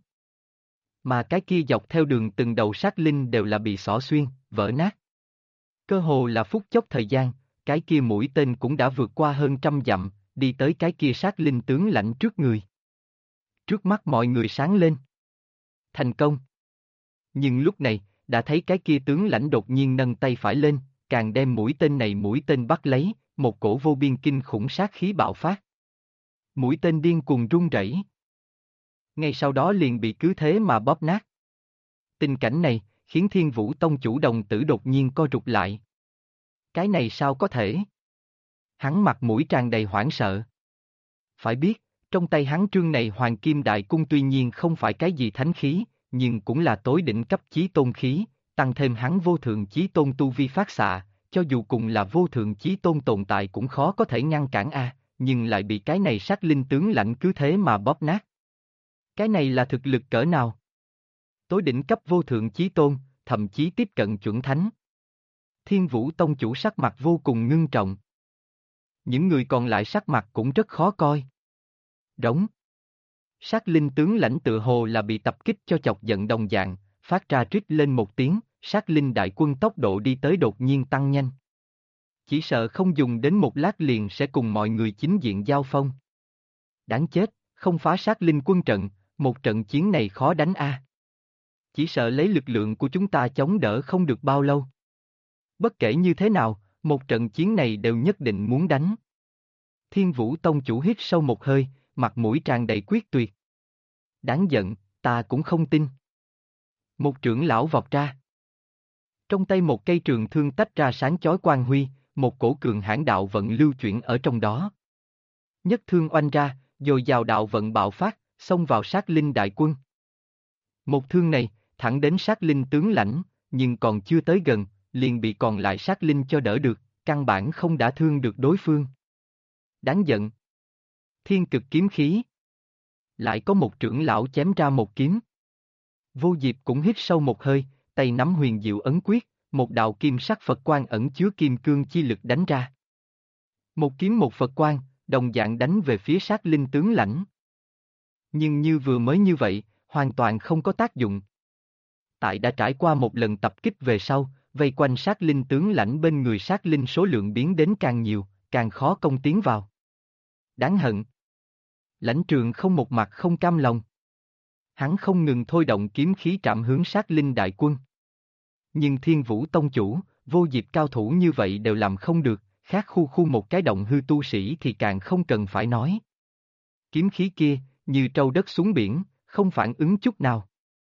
Mà cái kia dọc theo đường từng đầu sát linh đều là bị xỏ xuyên, vỡ nát. Cơ hồ là phút chốc thời gian, cái kia mũi tên cũng đã vượt qua hơn 100 dặm, đi tới cái kia sát linh tướng lãnh trước người. Trước mắt mọi người sáng lên. Thành công. Nhưng lúc này, đã thấy cái kia tướng lãnh đột nhiên nâng tay phải lên, càng đem mũi tên bắt lấy, một cổ vô biên kinh khủng sát khí bạo phát. Mũi tên điên cuồng rung rẩy. Ngay sau đó liền bị cứ thế mà bóp nát. Tình cảnh này, khiến Thiên Vũ Tông chủ đồng tử đột nhiên co rụt lại. Cái này sao có thể? Hắn mặt mũi tràn đầy hoảng sợ. Phải biết, trong tay hắn trương này hoàng kim đại cung tuy nhiên không phải cái gì thánh khí, nhưng cũng là tối đỉnh cấp chí tôn khí, tăng thêm hắn vô thượng chí tôn tu vi phát xạ, cho dù cùng là vô thượng chí tôn tồn tại cũng khó có thể ngăn cản nhưng lại bị cái này sát linh tướng lãnh cứ thế mà bóp nát. Cái này là thực lực cỡ nào? Tối đỉnh cấp vô thượng chí tôn, thậm chí tiếp cận chuẩn thánh. Thiên Vũ Tông chủ sắc mặt vô cùng ngưng trọng. Những người còn lại sắc mặt cũng rất khó coi. Đống. Sát linh tướng lãnh tự hồ là bị tập kích cho chọc giận đồng dạng, phát ra rít lên một tiếng, sát linh đại quân tốc độ đi tới đột nhiên tăng nhanh. Chỉ sợ không dùng đến một lát liền sẽ cùng mọi người chính diện giao phong. Đáng chết, không phá sát linh quân trận, một trận chiến này khó đánh Chỉ sợ lấy lực lượng của chúng ta chống đỡ không được bao lâu. Bất kể như thế nào, một trận chiến này đều nhất định muốn đánh. Thiên Vũ Tông chủ hít sâu một hơi, mặt mũi tràn đầy quyết tuyệt. Đáng giận, ta cũng không tin. Một trưởng lão vọt ra. Trong tay một cây trường thương tách ra sáng chói quang huy, một cổ cường hãn đạo vận lưu chuyển ở trong đó. Nhất thương oanh ra, dồi dào đạo vận bạo phát, xông vào sát linh đại quân. Một thương này, thẳng đến sát linh tướng lãnh, nhưng còn chưa tới gần, liền bị còn lại sát linh cho đỡ được, căn bản không đả thương được đối phương. Đáng giận. Thiên cực kiếm khí. Lại có một trưởng lão chém ra một kiếm. Vô Diệp cũng hít sâu một hơi, tay nắm huyền diệu ấn quyết, một đạo kim sắc Phật quang ẩn chứa kim cương chi lực đánh ra. Một kiếm một Phật quang, đồng dạng đánh về phía sát linh tướng lãnh. Nhưng như vừa mới như vậy, hoàn toàn không có tác dụng. Tại đã trải qua một lần tập kích về sau, vây quanh sát linh tướng lãnh bên người sát linh số lượng biến đến càng nhiều, càng khó công tiến vào. Đáng hận. Lãnh Trường không một mặt không cam lòng. Hắn không ngừng thôi động kiếm khí trảm hướng sát linh đại quân. Nhưng Thiên Vũ Tông chủ, Vô Diệp cao thủ như vậy đều làm không được, khác khu khu một cái động hư tu sĩ thì càng không cần phải nói. Kiếm khí kia, như trâu đất xuống biển, không phản ứng chút nào.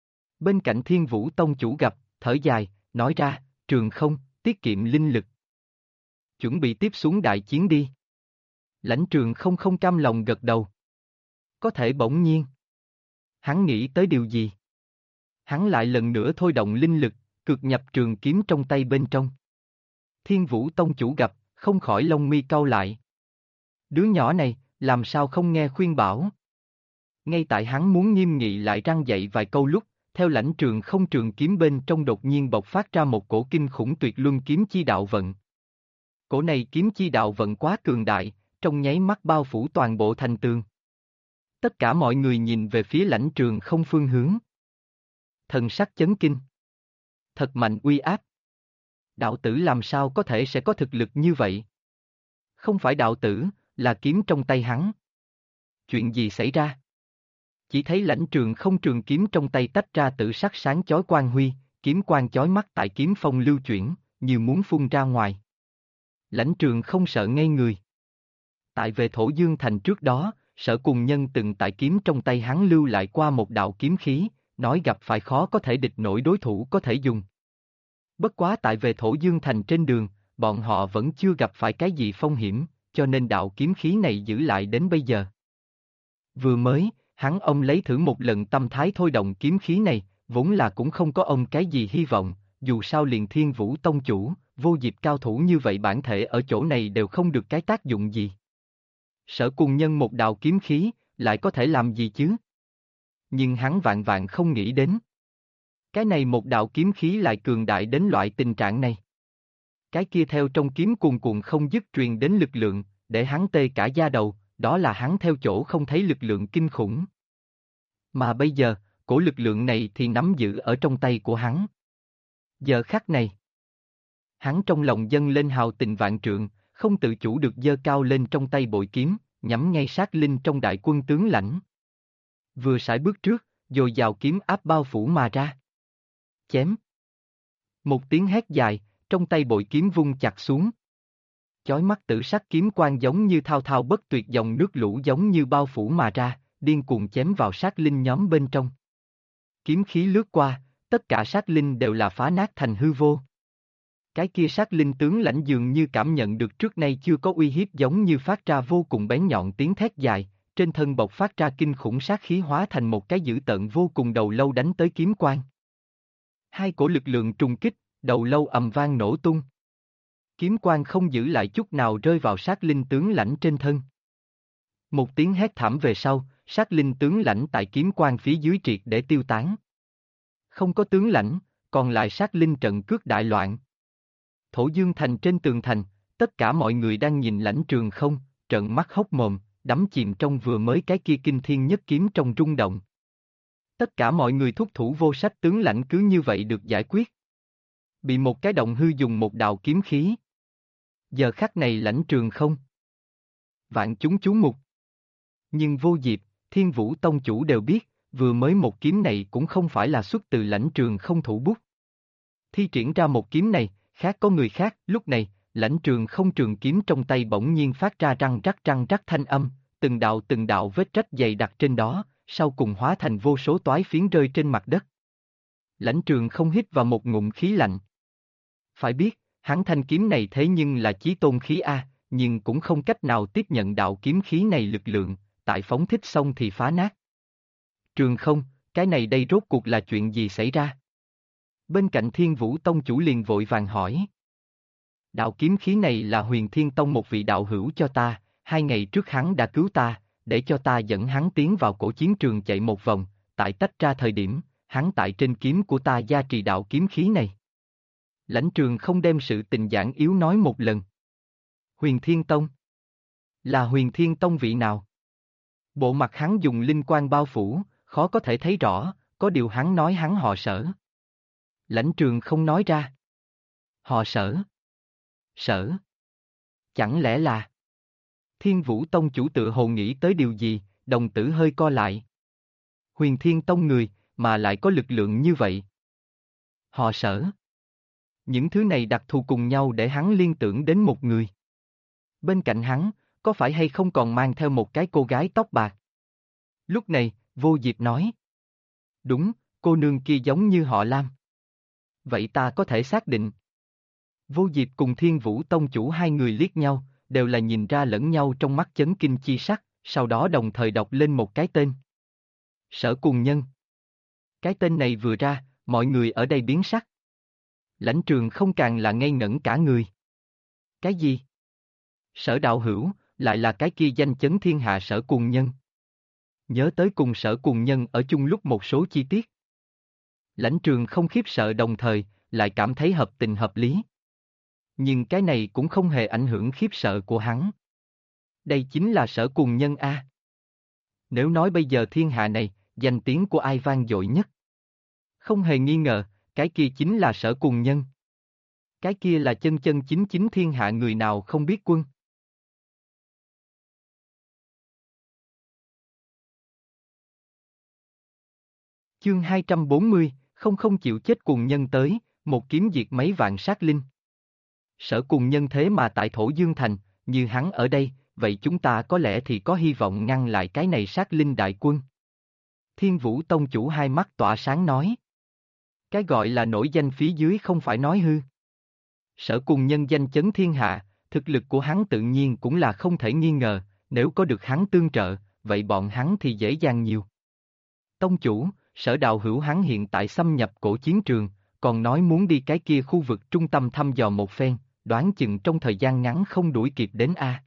Bên cạnh Thiên Vũ Tông chủ gặp, thở dài, nói ra, Trường không, tiết kiệm linh lực. Chuẩn bị tiếp xuống đại chiến đi. Lãnh Trường không cam lòng gật đầu. Có thể bỗng nhiên. Hắn nghĩ tới điều gì? Hắn lại lần nữa thôi động linh lực, cực nhập trường kiếm trong tay bên trong. Thiên Vũ Tông chủ gặp, không khỏi lông mi cau lại. Đứa nhỏ này, làm sao không nghe khuyên bảo? Ngay tại hắn muốn nghiêm nghị lại răng dạy vài câu lúc, theo Lãnh Trường không trường kiếm bên trong đột nhiên bộc phát ra một cổ kinh khủng tuyệt luân kiếm chi đạo vận. Cổ này kiếm chi đạo vận quá cường đại, trong nháy mắt bao phủ toàn bộ thành tường. Tất cả mọi người nhìn về phía Lãnh Trường không phương hướng. Thần sắc chấn kinh. Thật mạnh uy áp. Đạo tử làm sao có thể sẽ có thực lực như vậy? Không phải đạo tử, là kiếm trong tay hắn. Chuyện gì xảy ra? Chỉ thấy Lãnh Trường không trường kiếm trong tay tách ra tử sắc sáng chói quang huy, kiếm quang chói mắt tại kiếm phong lưu chuyển, như muốn phun ra ngoài. Lãnh Trường không sợ ngây người. Tại về Thổ Dương Thành trước đó, Sở Cùng Nhân từng tại kiếm trong tay hắn lưu lại qua một đạo kiếm khí, nói gặp phải khó có thể địch nổi đối thủ có thể dùng. Bất quá tại về Thổ Dương Thành trên đường, bọn họ vẫn chưa gặp phải cái gì phong hiểm, cho nên đạo kiếm khí này giữ lại đến bây giờ. Vừa mới, ông lấy thử một lần tâm thái thôi động kiếm khí này, vốn là cũng không có ông cái gì hy vọng, dù sao liền Thiên Vũ Tông chủ, Vô Diệp cao thủ như vậy bản thể ở chỗ này đều không được cái tác dụng gì. Sở Cùng Nhân một đạo kiếm khí, lại có thể làm gì chứ? Nhưng hắn vạn vạn không nghĩ đến. Cái này một đạo kiếm khí lại cường đại đến loại tình trạng này. Cái kia theo trong kiếm cuồn cuộn không dứt truyền đến lực lượng, để hắn tê cả da đầu, đó là hắn theo chỗ không thấy lực lượng kinh khủng. Mà bây giờ, cổ lực lượng này thì nắm giữ ở trong tay của hắn. Giờ khắc này, hắn trong lòng dâng lên hào tình vạn trượng, không tự chủ được giơ cao lên trong tay bội kiếm, nhắm ngay sát linh trong đại quân tướng lãnh. Vừa sải bước trước, dồi dào kiếm áp bao phủ mà ra. Chém. Một tiếng hét dài, trong tay bội kiếm vung chặt xuống. Chói mắt tử sắc kiếm quang giống như thao thao bất tuyệt dòng nước lũ giống như bao phủ mà ra, điên cuồng chém vào sát linh nhóm bên trong. Kiếm khí lướt qua, tất cả sát linh đều là phá nát thành hư vô. Cái kia sát linh tướng lãnh dường như cảm nhận được trước nay chưa có uy hiếp giống như phát ra vô cùng bén nhọn tiếng thét dài, trên thân bộc phát ra kinh khủng sát khí hóa thành một cái dữ tợn vô cùng đầu lâu đánh tới kiếm quang. Hai cổ lực lượng trùng kích, đầu lâu ầm vang nổ tung. Kiếm quang không giữ lại chút nào rơi vào sát linh tướng lãnh trên thân. Một tiếng hét thảm về sau, sát linh tướng lãnh tại kiếm quang phía dưới triệt để tiêu tán. Không có tướng lãnh, còn lại sát linh trận cước đại loạn. Thổ Dương Thành trên tường thành, tất cả mọi người đang nhìn Lãnh Trường không, trợn mắt hốc mồm, đắm chìm trong vừa mới cái kia kinh thiên nhất kiếm trong rung động. Tất cả mọi người thúc thủ vô sách tướng lãnh cứ như vậy được giải quyết. Bị một cái động hư dùng một đạo kiếm khí. Giờ khắc này Lãnh Trường không. Vạn chúng chú mục. Nhưng Vô Diệp, Thiên Vũ Tông chủ đều biết, vừa mới một kiếm này cũng không phải là xuất từ Lãnh Trường không thủ bút. Thi triển ra một kiếm này, khác có người khác, lúc này, Lãnh Trường không trường kiếm trong tay bỗng nhiên phát ra răng rắc thanh âm, từng đạo vết rách dày đặc trên đó, sau cùng hóa thành vô số toái phiến rơi trên mặt đất. Lãnh Trường không hít vào một ngụm khí lạnh. Phải biết, hắn thanh kiếm này thế nhưng là chí tôn khí A, nhưng cũng không cách nào tiếp nhận đạo kiếm khí này lực lượng, tại phóng thích xong thì phá nát. Trường không, cái này đây rốt cuộc là chuyện gì xảy ra? Bên cạnh Thiên Vũ Tông chủ liền vội vàng hỏi. Đạo kiếm khí này là Huyền Thiên Tông một vị đạo hữu cho ta, 2 ngày trước hắn đã cứu ta, để cho ta dẫn hắn tiến vào cổ chiến trường chạy một vòng, tại tách ra thời điểm, hắn tại trên kiếm của ta gia trì đạo kiếm khí này. Lãnh Trường không đem sự tình giản yếu nói một lần. Huyền Thiên Tông? Là Huyền Thiên Tông vị nào? Bộ mặt hắn dùng linh quang bao phủ, khó có thể thấy rõ, có điều hắn nói hắn họ Sở. Lãnh Trường không nói ra. Họ Sở. Sở. Chẳng lẽ là... Thiên Vũ Tông chủ tự hồ nghĩ tới điều gì, đồng tử hơi co lại. Huyền Thiên Tông người, mà lại có lực lượng như vậy. Họ Sở. Những thứ này đặc thù cùng nhau để hắn liên tưởng đến một người. Bên cạnh hắn, có phải hay không còn mang theo một cái cô gái tóc bạc? Lúc này, Vô Diệp nói. Đúng, cô nương kia giống như họ Lam. Vậy ta có thể xác định. Vô Diệp cùng Thiên Vũ Tông chủ hai người liếc nhau, đều là nhìn ra lẫn nhau trong mắt chấn kinh chi sắc, sau đó đồng thời đọc lên một cái tên. Sở Cùng Nhân. Cái tên này vừa ra, mọi người ở đây biến sắc. Lãnh Trường không càng là ngây ngẩn cả người. Cái gì? Sở đạo hữu, lại là cái kia danh chấn thiên hạ Sở Cùng Nhân. Nhớ tới cùng Sở Cùng Nhân ở chung lúc một số chi tiết. Lãnh Trường không khiếp sợ đồng thời, lại cảm thấy hợp tình hợp lý. Nhưng cái này cũng không hề ảnh hưởng khiếp sợ của hắn. Đây chính là Sở Cùng Nhân A. Nếu nói bây giờ thiên hạ này, danh tiếng của ai vang dội nhất? Không hề nghi ngờ, cái kia chính là Sở Cùng Nhân. Cái kia là chân chân chính chính thiên hạ người nào không biết quân. Chương 240, không chịu chết Cùng Nhân tới, một kiếm diệt mấy vạn sát linh. Sở Cùng Nhân thế mà tại Thổ Dương Thành, như hắn ở đây, vậy chúng ta có lẽ thì có hy vọng ngăn lại cái này sát linh đại quân. Thiên Vũ Tông chủ hai mắt tỏa sáng nói. Cái gọi là nổi danh phía dưới không phải nói hư. Sở Cùng Nhân danh chấn thiên hạ, thực lực của hắn tự nhiên cũng là không thể nghi ngờ, nếu có được hắn tương trợ, vậy bọn hắn thì dễ dàng nhiều. Tông chủ, Sở đạo hữu hắn hiện tại xâm nhập cổ chiến trường, còn nói muốn đi cái kia khu vực trung tâm thăm dò một phen, đoán chừng trong thời gian ngắn không đuổi kịp đến A.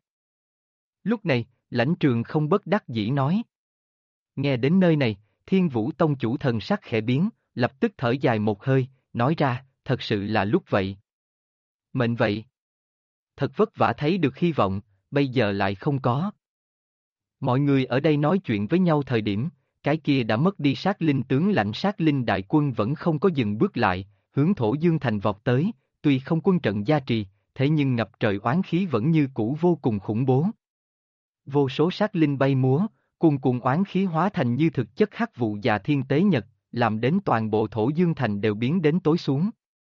Lúc này, Lãnh Trường không bất đắc dĩ nói. Nghe đến nơi này, Thiên Vũ Tông chủ thần sắc khẽ biến, lập tức thở dài một hơi, nói ra, thật sự là lúc vậy. Mệnh vậy. Thật vất vả thấy được hy vọng, bây giờ lại không có. Mọi người ở đây nói chuyện với nhau thời điểm, cái kia đã mất đi sát linh tướng lãnh sát linh đại quân vẫn không có dừng bước lại, hướng Thổ Dương Thành vọt tới, tuy không quân trận gia trì, thế nhưng ngập trời oán khí vẫn như cũ vô cùng khủng bố. Vô số sát linh bay múa, cuồn cuộn oán khí hóa thành như thực chất hắc vụ và thiên tế nhật, làm đến toàn bộ Thổ Dương Thành đều biến đến tối xuống.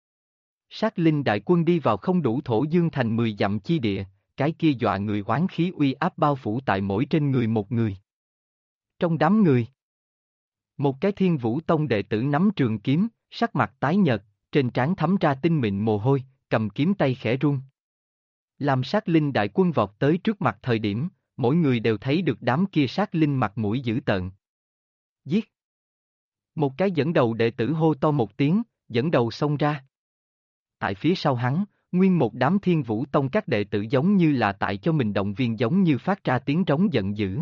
Sát linh đại quân đi vào không đủ Thổ Dương Thành 10 dặm chi địa, cái kia dọa người oán khí uy áp bao phủ tại mỗi trên người một người. Trong đám người, một cái Thiên Vũ Tông đệ tử nắm trường kiếm, sắc mặt tái nhợt, trên trán thấm ra tinh mịn mồ hôi, cầm kiếm tay khẽ run. Làm sát linh đại quân vọt tới trước mặt thời điểm, mỗi người đều thấy được đám kia sát linh mặt mũi dữ tợn. Giết! Một cái dẫn đầu đệ tử hô to một tiếng, dẫn đầu xông ra. Tại phía sau hắn, nguyên một đám Thiên Vũ Tông các đệ tử giống như là tại cho mình động viên giống như phát ra tiếng trống giận dữ.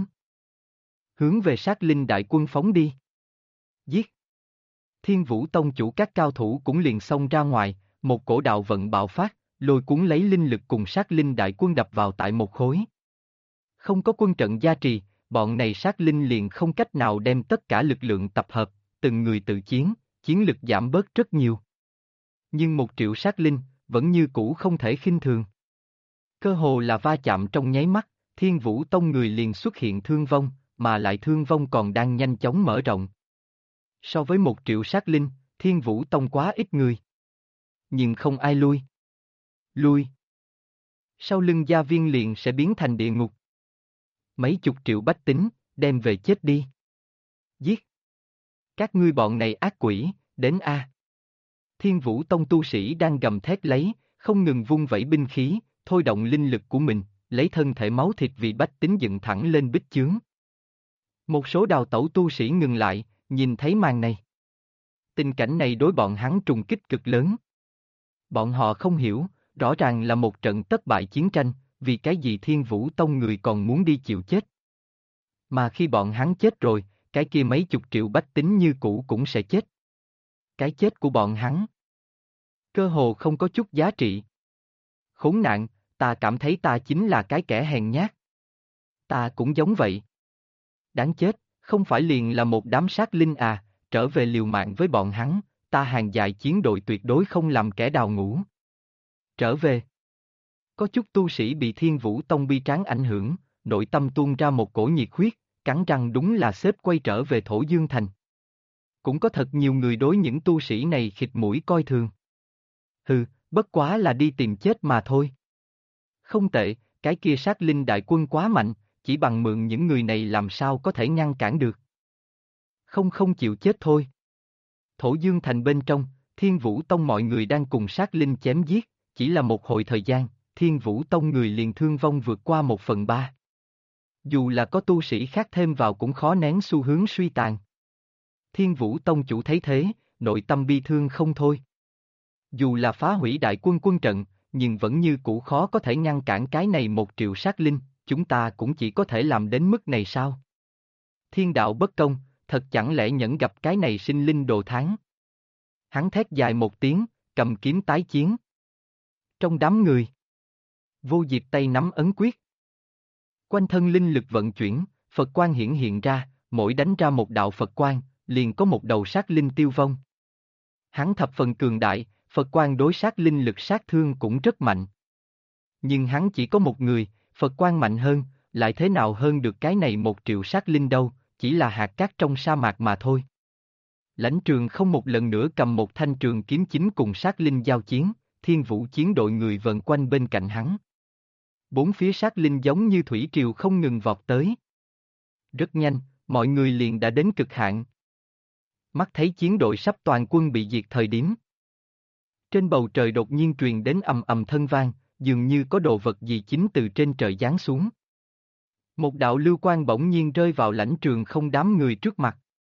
Hướng về sát linh đại quân phóng đi. Giết! Thiên Vũ Tông chủ các cao thủ cũng liền xông ra ngoài, một cổ đạo vận bạo phát, lôi cuốn lấy linh lực cùng sát linh đại quân đập vào tại một khối. Không có quân trận gia trì, bọn này sát linh liền không cách nào đem tất cả lực lượng tập hợp, từng người tự chiến, chiến lực giảm bớt rất nhiều. Nhưng 1 triệu sát linh, vẫn như cũ không thể khinh thường. Cơ hồ là va chạm trong nháy mắt, Thiên Vũ Tông người liền xuất hiện thương vong, mà lại thương vong còn đang nhanh chóng mở rộng. So với 1 triệu sát linh, Thiên Vũ Tông quá ít người. Nhưng không ai lui. Lui. Sau lưng gia viên liền sẽ biến thành địa ngục. Mấy chục triệu bách tính, đem về chết đi. Giết. Các ngươi bọn này ác quỷ, đến A. Thiên Vũ Tông tu sĩ đang gầm thét lấy, không ngừng vung vẩy binh khí, thôi động linh lực của mình, lấy thân thể máu thịt vì bách tính dựng thẳng lên bích chướng. Một số đào tẩu tu sĩ ngừng lại, nhìn thấy màn này. Tình cảnh này đối bọn hắn trùng kích cực lớn. Bọn họ không hiểu, rõ ràng là một trận thất bại chiến tranh, vì cái gì Thiên Vũ Tông người còn muốn đi chịu chết. Mà khi bọn hắn chết rồi, cái kia mấy chục triệu bách tính như cũ cũng sẽ chết. Cái chết của bọn hắn cơ hồ không có chút giá trị. Khốn nạn, ta cảm thấy ta chính là cái kẻ hèn nhát. Ta cũng giống vậy. Đáng chết, không phải liền là một đám sát linh à, trở về liều mạng với bọn hắn, ta hàng dài chiến đội tuyệt đối không làm kẻ đào ngũ. Trở về. Có chút tu sĩ bị Thiên Vũ Tông bi tráng ảnh hưởng, nội tâm tuôn ra một cổ nhiệt huyết, cắn răng đúng là xếp quay trở về Thổ Dương Thành. Cũng có thật nhiều người đối những tu sĩ này khịt mũi coi thường. Hừ, bất quá là đi tìm chết mà thôi. Không tệ, cái kia sát linh đại quân quá mạnh, chỉ bằng mượn những người này làm sao có thể ngăn cản được. Không chịu chết thôi. Thổ Dương Thành bên trong, Thiên Vũ Tông mọi người đang cùng sát linh chém giết, chỉ là một hồi thời gian, Thiên Vũ Tông người liền thương vong vượt qua 1/3. Dù là có tu sĩ khác thêm vào cũng khó nén xu hướng suy tàn. Thiên Vũ Tông chủ thấy thế, nội tâm bi thương không thôi. Dù là phá hủy đại quân trận, nhưng vẫn như cũ khó có thể ngăn cản cái này 1 triệu sát linh, chúng ta cũng chỉ có thể làm đến mức này sao? Thiên đạo bất công, thật chẳng lẽ nhẫn gặp cái này sinh linh đồ tháng? Hắn thét dài một tiếng, cầm kiếm tái chiến. Trong đám người, Vô Diệp tay nắm ấn quyết. Quanh thân linh lực vận chuyển, Phật quang hiển hiện ra, mỗi đánh ra một đạo Phật quang, liền có một đầu sát linh tiêu vong. Hắn thập phần cường đại, Phật quang đối sát linh lực sát thương cũng rất mạnh. Nhưng hắn chỉ có một người, Phật quang mạnh hơn, lại thế nào hơn được cái này 1 triệu sát linh đâu, chỉ là hạt cát trong sa mạc mà thôi. Lãnh Trường không một lần nữa cầm một thanh trường kiếm chính cùng sát linh giao chiến, Thiên Vũ chiến đội người vần quanh bên cạnh hắn. Bốn phía sát linh giống như thủy triều không ngừng vọt tới. Rất nhanh, mọi người liền đã đến cực hạn. Mắt thấy chiến đội sắp toàn quân bị diệt thời điểm. Trên bầu trời đột nhiên truyền đến ầm ầm thân vang, dường như có đồ vật gì chính từ trên trời giáng xuống. Một đạo lưu quang bỗng nhiên rơi vào Lãnh Trường không đám người trước mặt.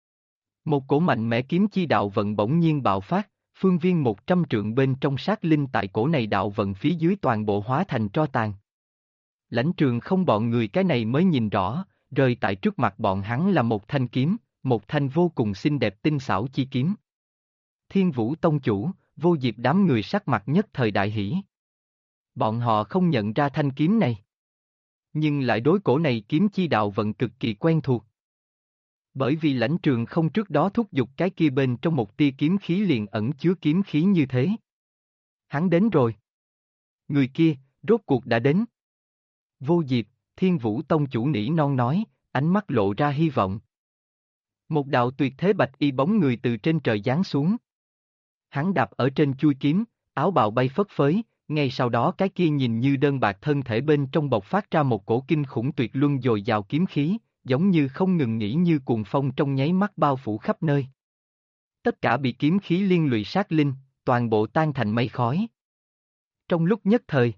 Một cổ mạnh mẽ kiếm chi đạo vận bỗng nhiên bạo phát, phương viên 100 trượng bên trong sát linh tại cổ này đạo vận phía dưới toàn bộ hóa thành tro tàn. Lãnh Trường không bọn người cái này mới nhìn rõ, rơi tại trước mặt bọn hắn là một thanh kiếm, một thanh vô cùng xinh đẹp tinh xảo chi kiếm. Thiên Vũ Tông chủ, Vô Diệp đám người sắc mặt nhất thời đại hỷ. Bọn họ không nhận ra thanh kiếm này. Nhưng lại đối cổ này kiếm chi đạo vận cực kỳ quen thuộc. Bởi vì Lãnh Trường không trước đó thúc giục cái kia bên trong một tia kiếm khí liền ẩn chứa kiếm khí như thế. Hắn đến rồi. Người kia, rốt cuộc đã đến. Vô Diệp, Thiên Vũ Tông chủ nỉ non nói, ánh mắt lộ ra hy vọng. Một đạo tuyệt thế bạch y bóng người từ trên trời giáng xuống. Hắn đạp ở trên chuôi kiếm, áo bào bay phất phới, ngay sau đó cái kia nhìn như đơn bạc thân thể bên trong bộc phát ra một cổ kinh khủng tuyệt luân dồi dào kiếm khí, giống như không ngừng nghỉ như cuồng phong trong nháy mắt bao phủ khắp nơi. Tất cả bị kiếm khí liên lụy sát linh, toàn bộ tan thành mây khói. Trong lúc nhất thời,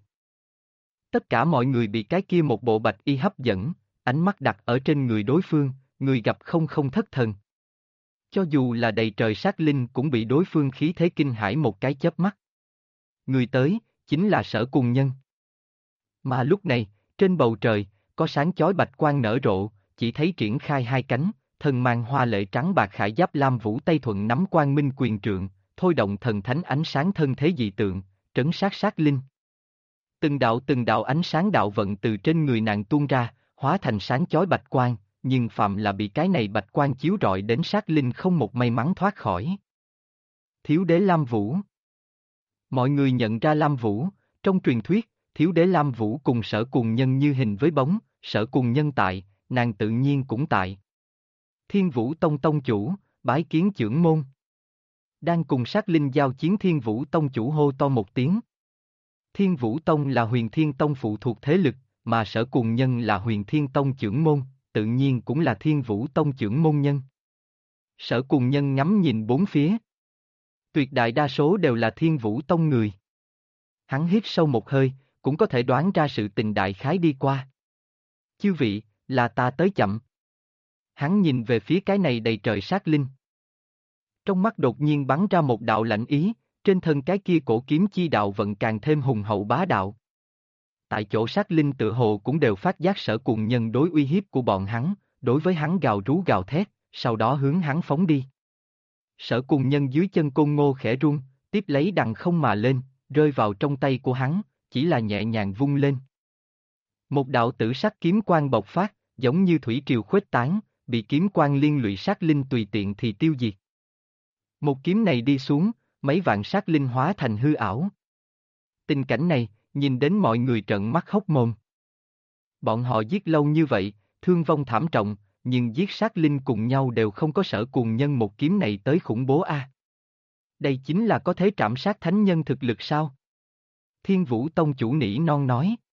tất cả mọi người bị cái kia một bộ bạch y hấp dẫn, ánh mắt đặt ở trên người đối phương, người gặp không thất thần. Cho dù là đầy trời sát linh cũng bị đối phương khí thế kinh hãi một cái chớp mắt. Người tới, chính là Sở Cùng Nhân. Mà lúc này, trên bầu trời, có sáng chói bạch quang nở rộ, chỉ thấy triển khai hai cánh, thân mang hoa lệ trắng bạc khải giáp lam vũ Tây Thuận nắm quang minh quyền trượng, thôi động thần thánh ánh sáng thân thế dị tượng, trấn sát sát linh. Từng đạo ánh sáng đạo vận từ trên người nàng tuôn ra, hóa thành sáng chói bạch quang, nhưng phạm là bị cái này bạch quang chiếu rọi đến sát linh không một may mắn thoát khỏi. Thiếu đế Lam Vũ. Mọi người nhận ra Lam Vũ, trong truyền thuyết, thiếu đế Lam Vũ cùng Sở Cùng Nhân như hình với bóng, Sở Cùng Nhân tại, nàng tự nhiên cũng tại. Thiên Vũ Tông tông chủ, bái kiến chưởng môn. Đang cùng sát linh giao chiến Thiên Vũ Tông chủ hô to một tiếng. Thiên Vũ Tông là Huyền Thiên Tông phụ thuộc thế lực, mà Sở Cùng Nhân là Huyền Thiên Tông chưởng môn, tự nhiên cũng là Thiên Vũ Tông chưởng môn nhân. Sở Cùng Nhân ngắm nhìn bốn phía. Tuyệt đại đa số đều là Thiên Vũ Tông người. Hắn hít sâu một hơi, cũng có thể đoán ra sự tình đại khái đi qua. Chư vị, là ta tới chậm. Hắn nhìn về phía cái này đầy trời sát linh. Trong mắt đột nhiên bắn ra một đạo lạnh ý, trên thân cái kia cổ kiếm chi đạo vận càng thêm hùng hậu bá đạo. Tại chỗ sát linh tự hồ cũng đều phát giác Sở Cùng Nhân đối uy hiếp của bọn hắn, đối với hắn gào rú gào thét, sau đó hướng hắn phóng đi. Sở Cùng Nhân dưới chân Côn Ngô khẽ rung, tiếp lấy đằng không mà lên, rơi vào trong tay của hắn, chỉ là nhẹ nhàng vung lên. Một đạo tử sắc kiếm quang bộc phát, giống như thủy triều khuếch tán, bị kiếm quang liên lụy sát linh tùy tiện thì tiêu diệt. Một kiếm này đi xuống, mấy vạn sát linh hóa thành hư ảo. Tình cảnh này, nhìn đến mọi người trợn mắt hốc mồm. Bọn họ giết lâu như vậy, thương vong thảm trọng, nhưng giết sát linh cùng nhau đều không có Sở Cuồng Nhân một kiếm này tới khủng bố a. Đây chính là có thể trảm sát thánh nhân thực lực sao? Thiên Vũ Tông chủ nỉ non nói.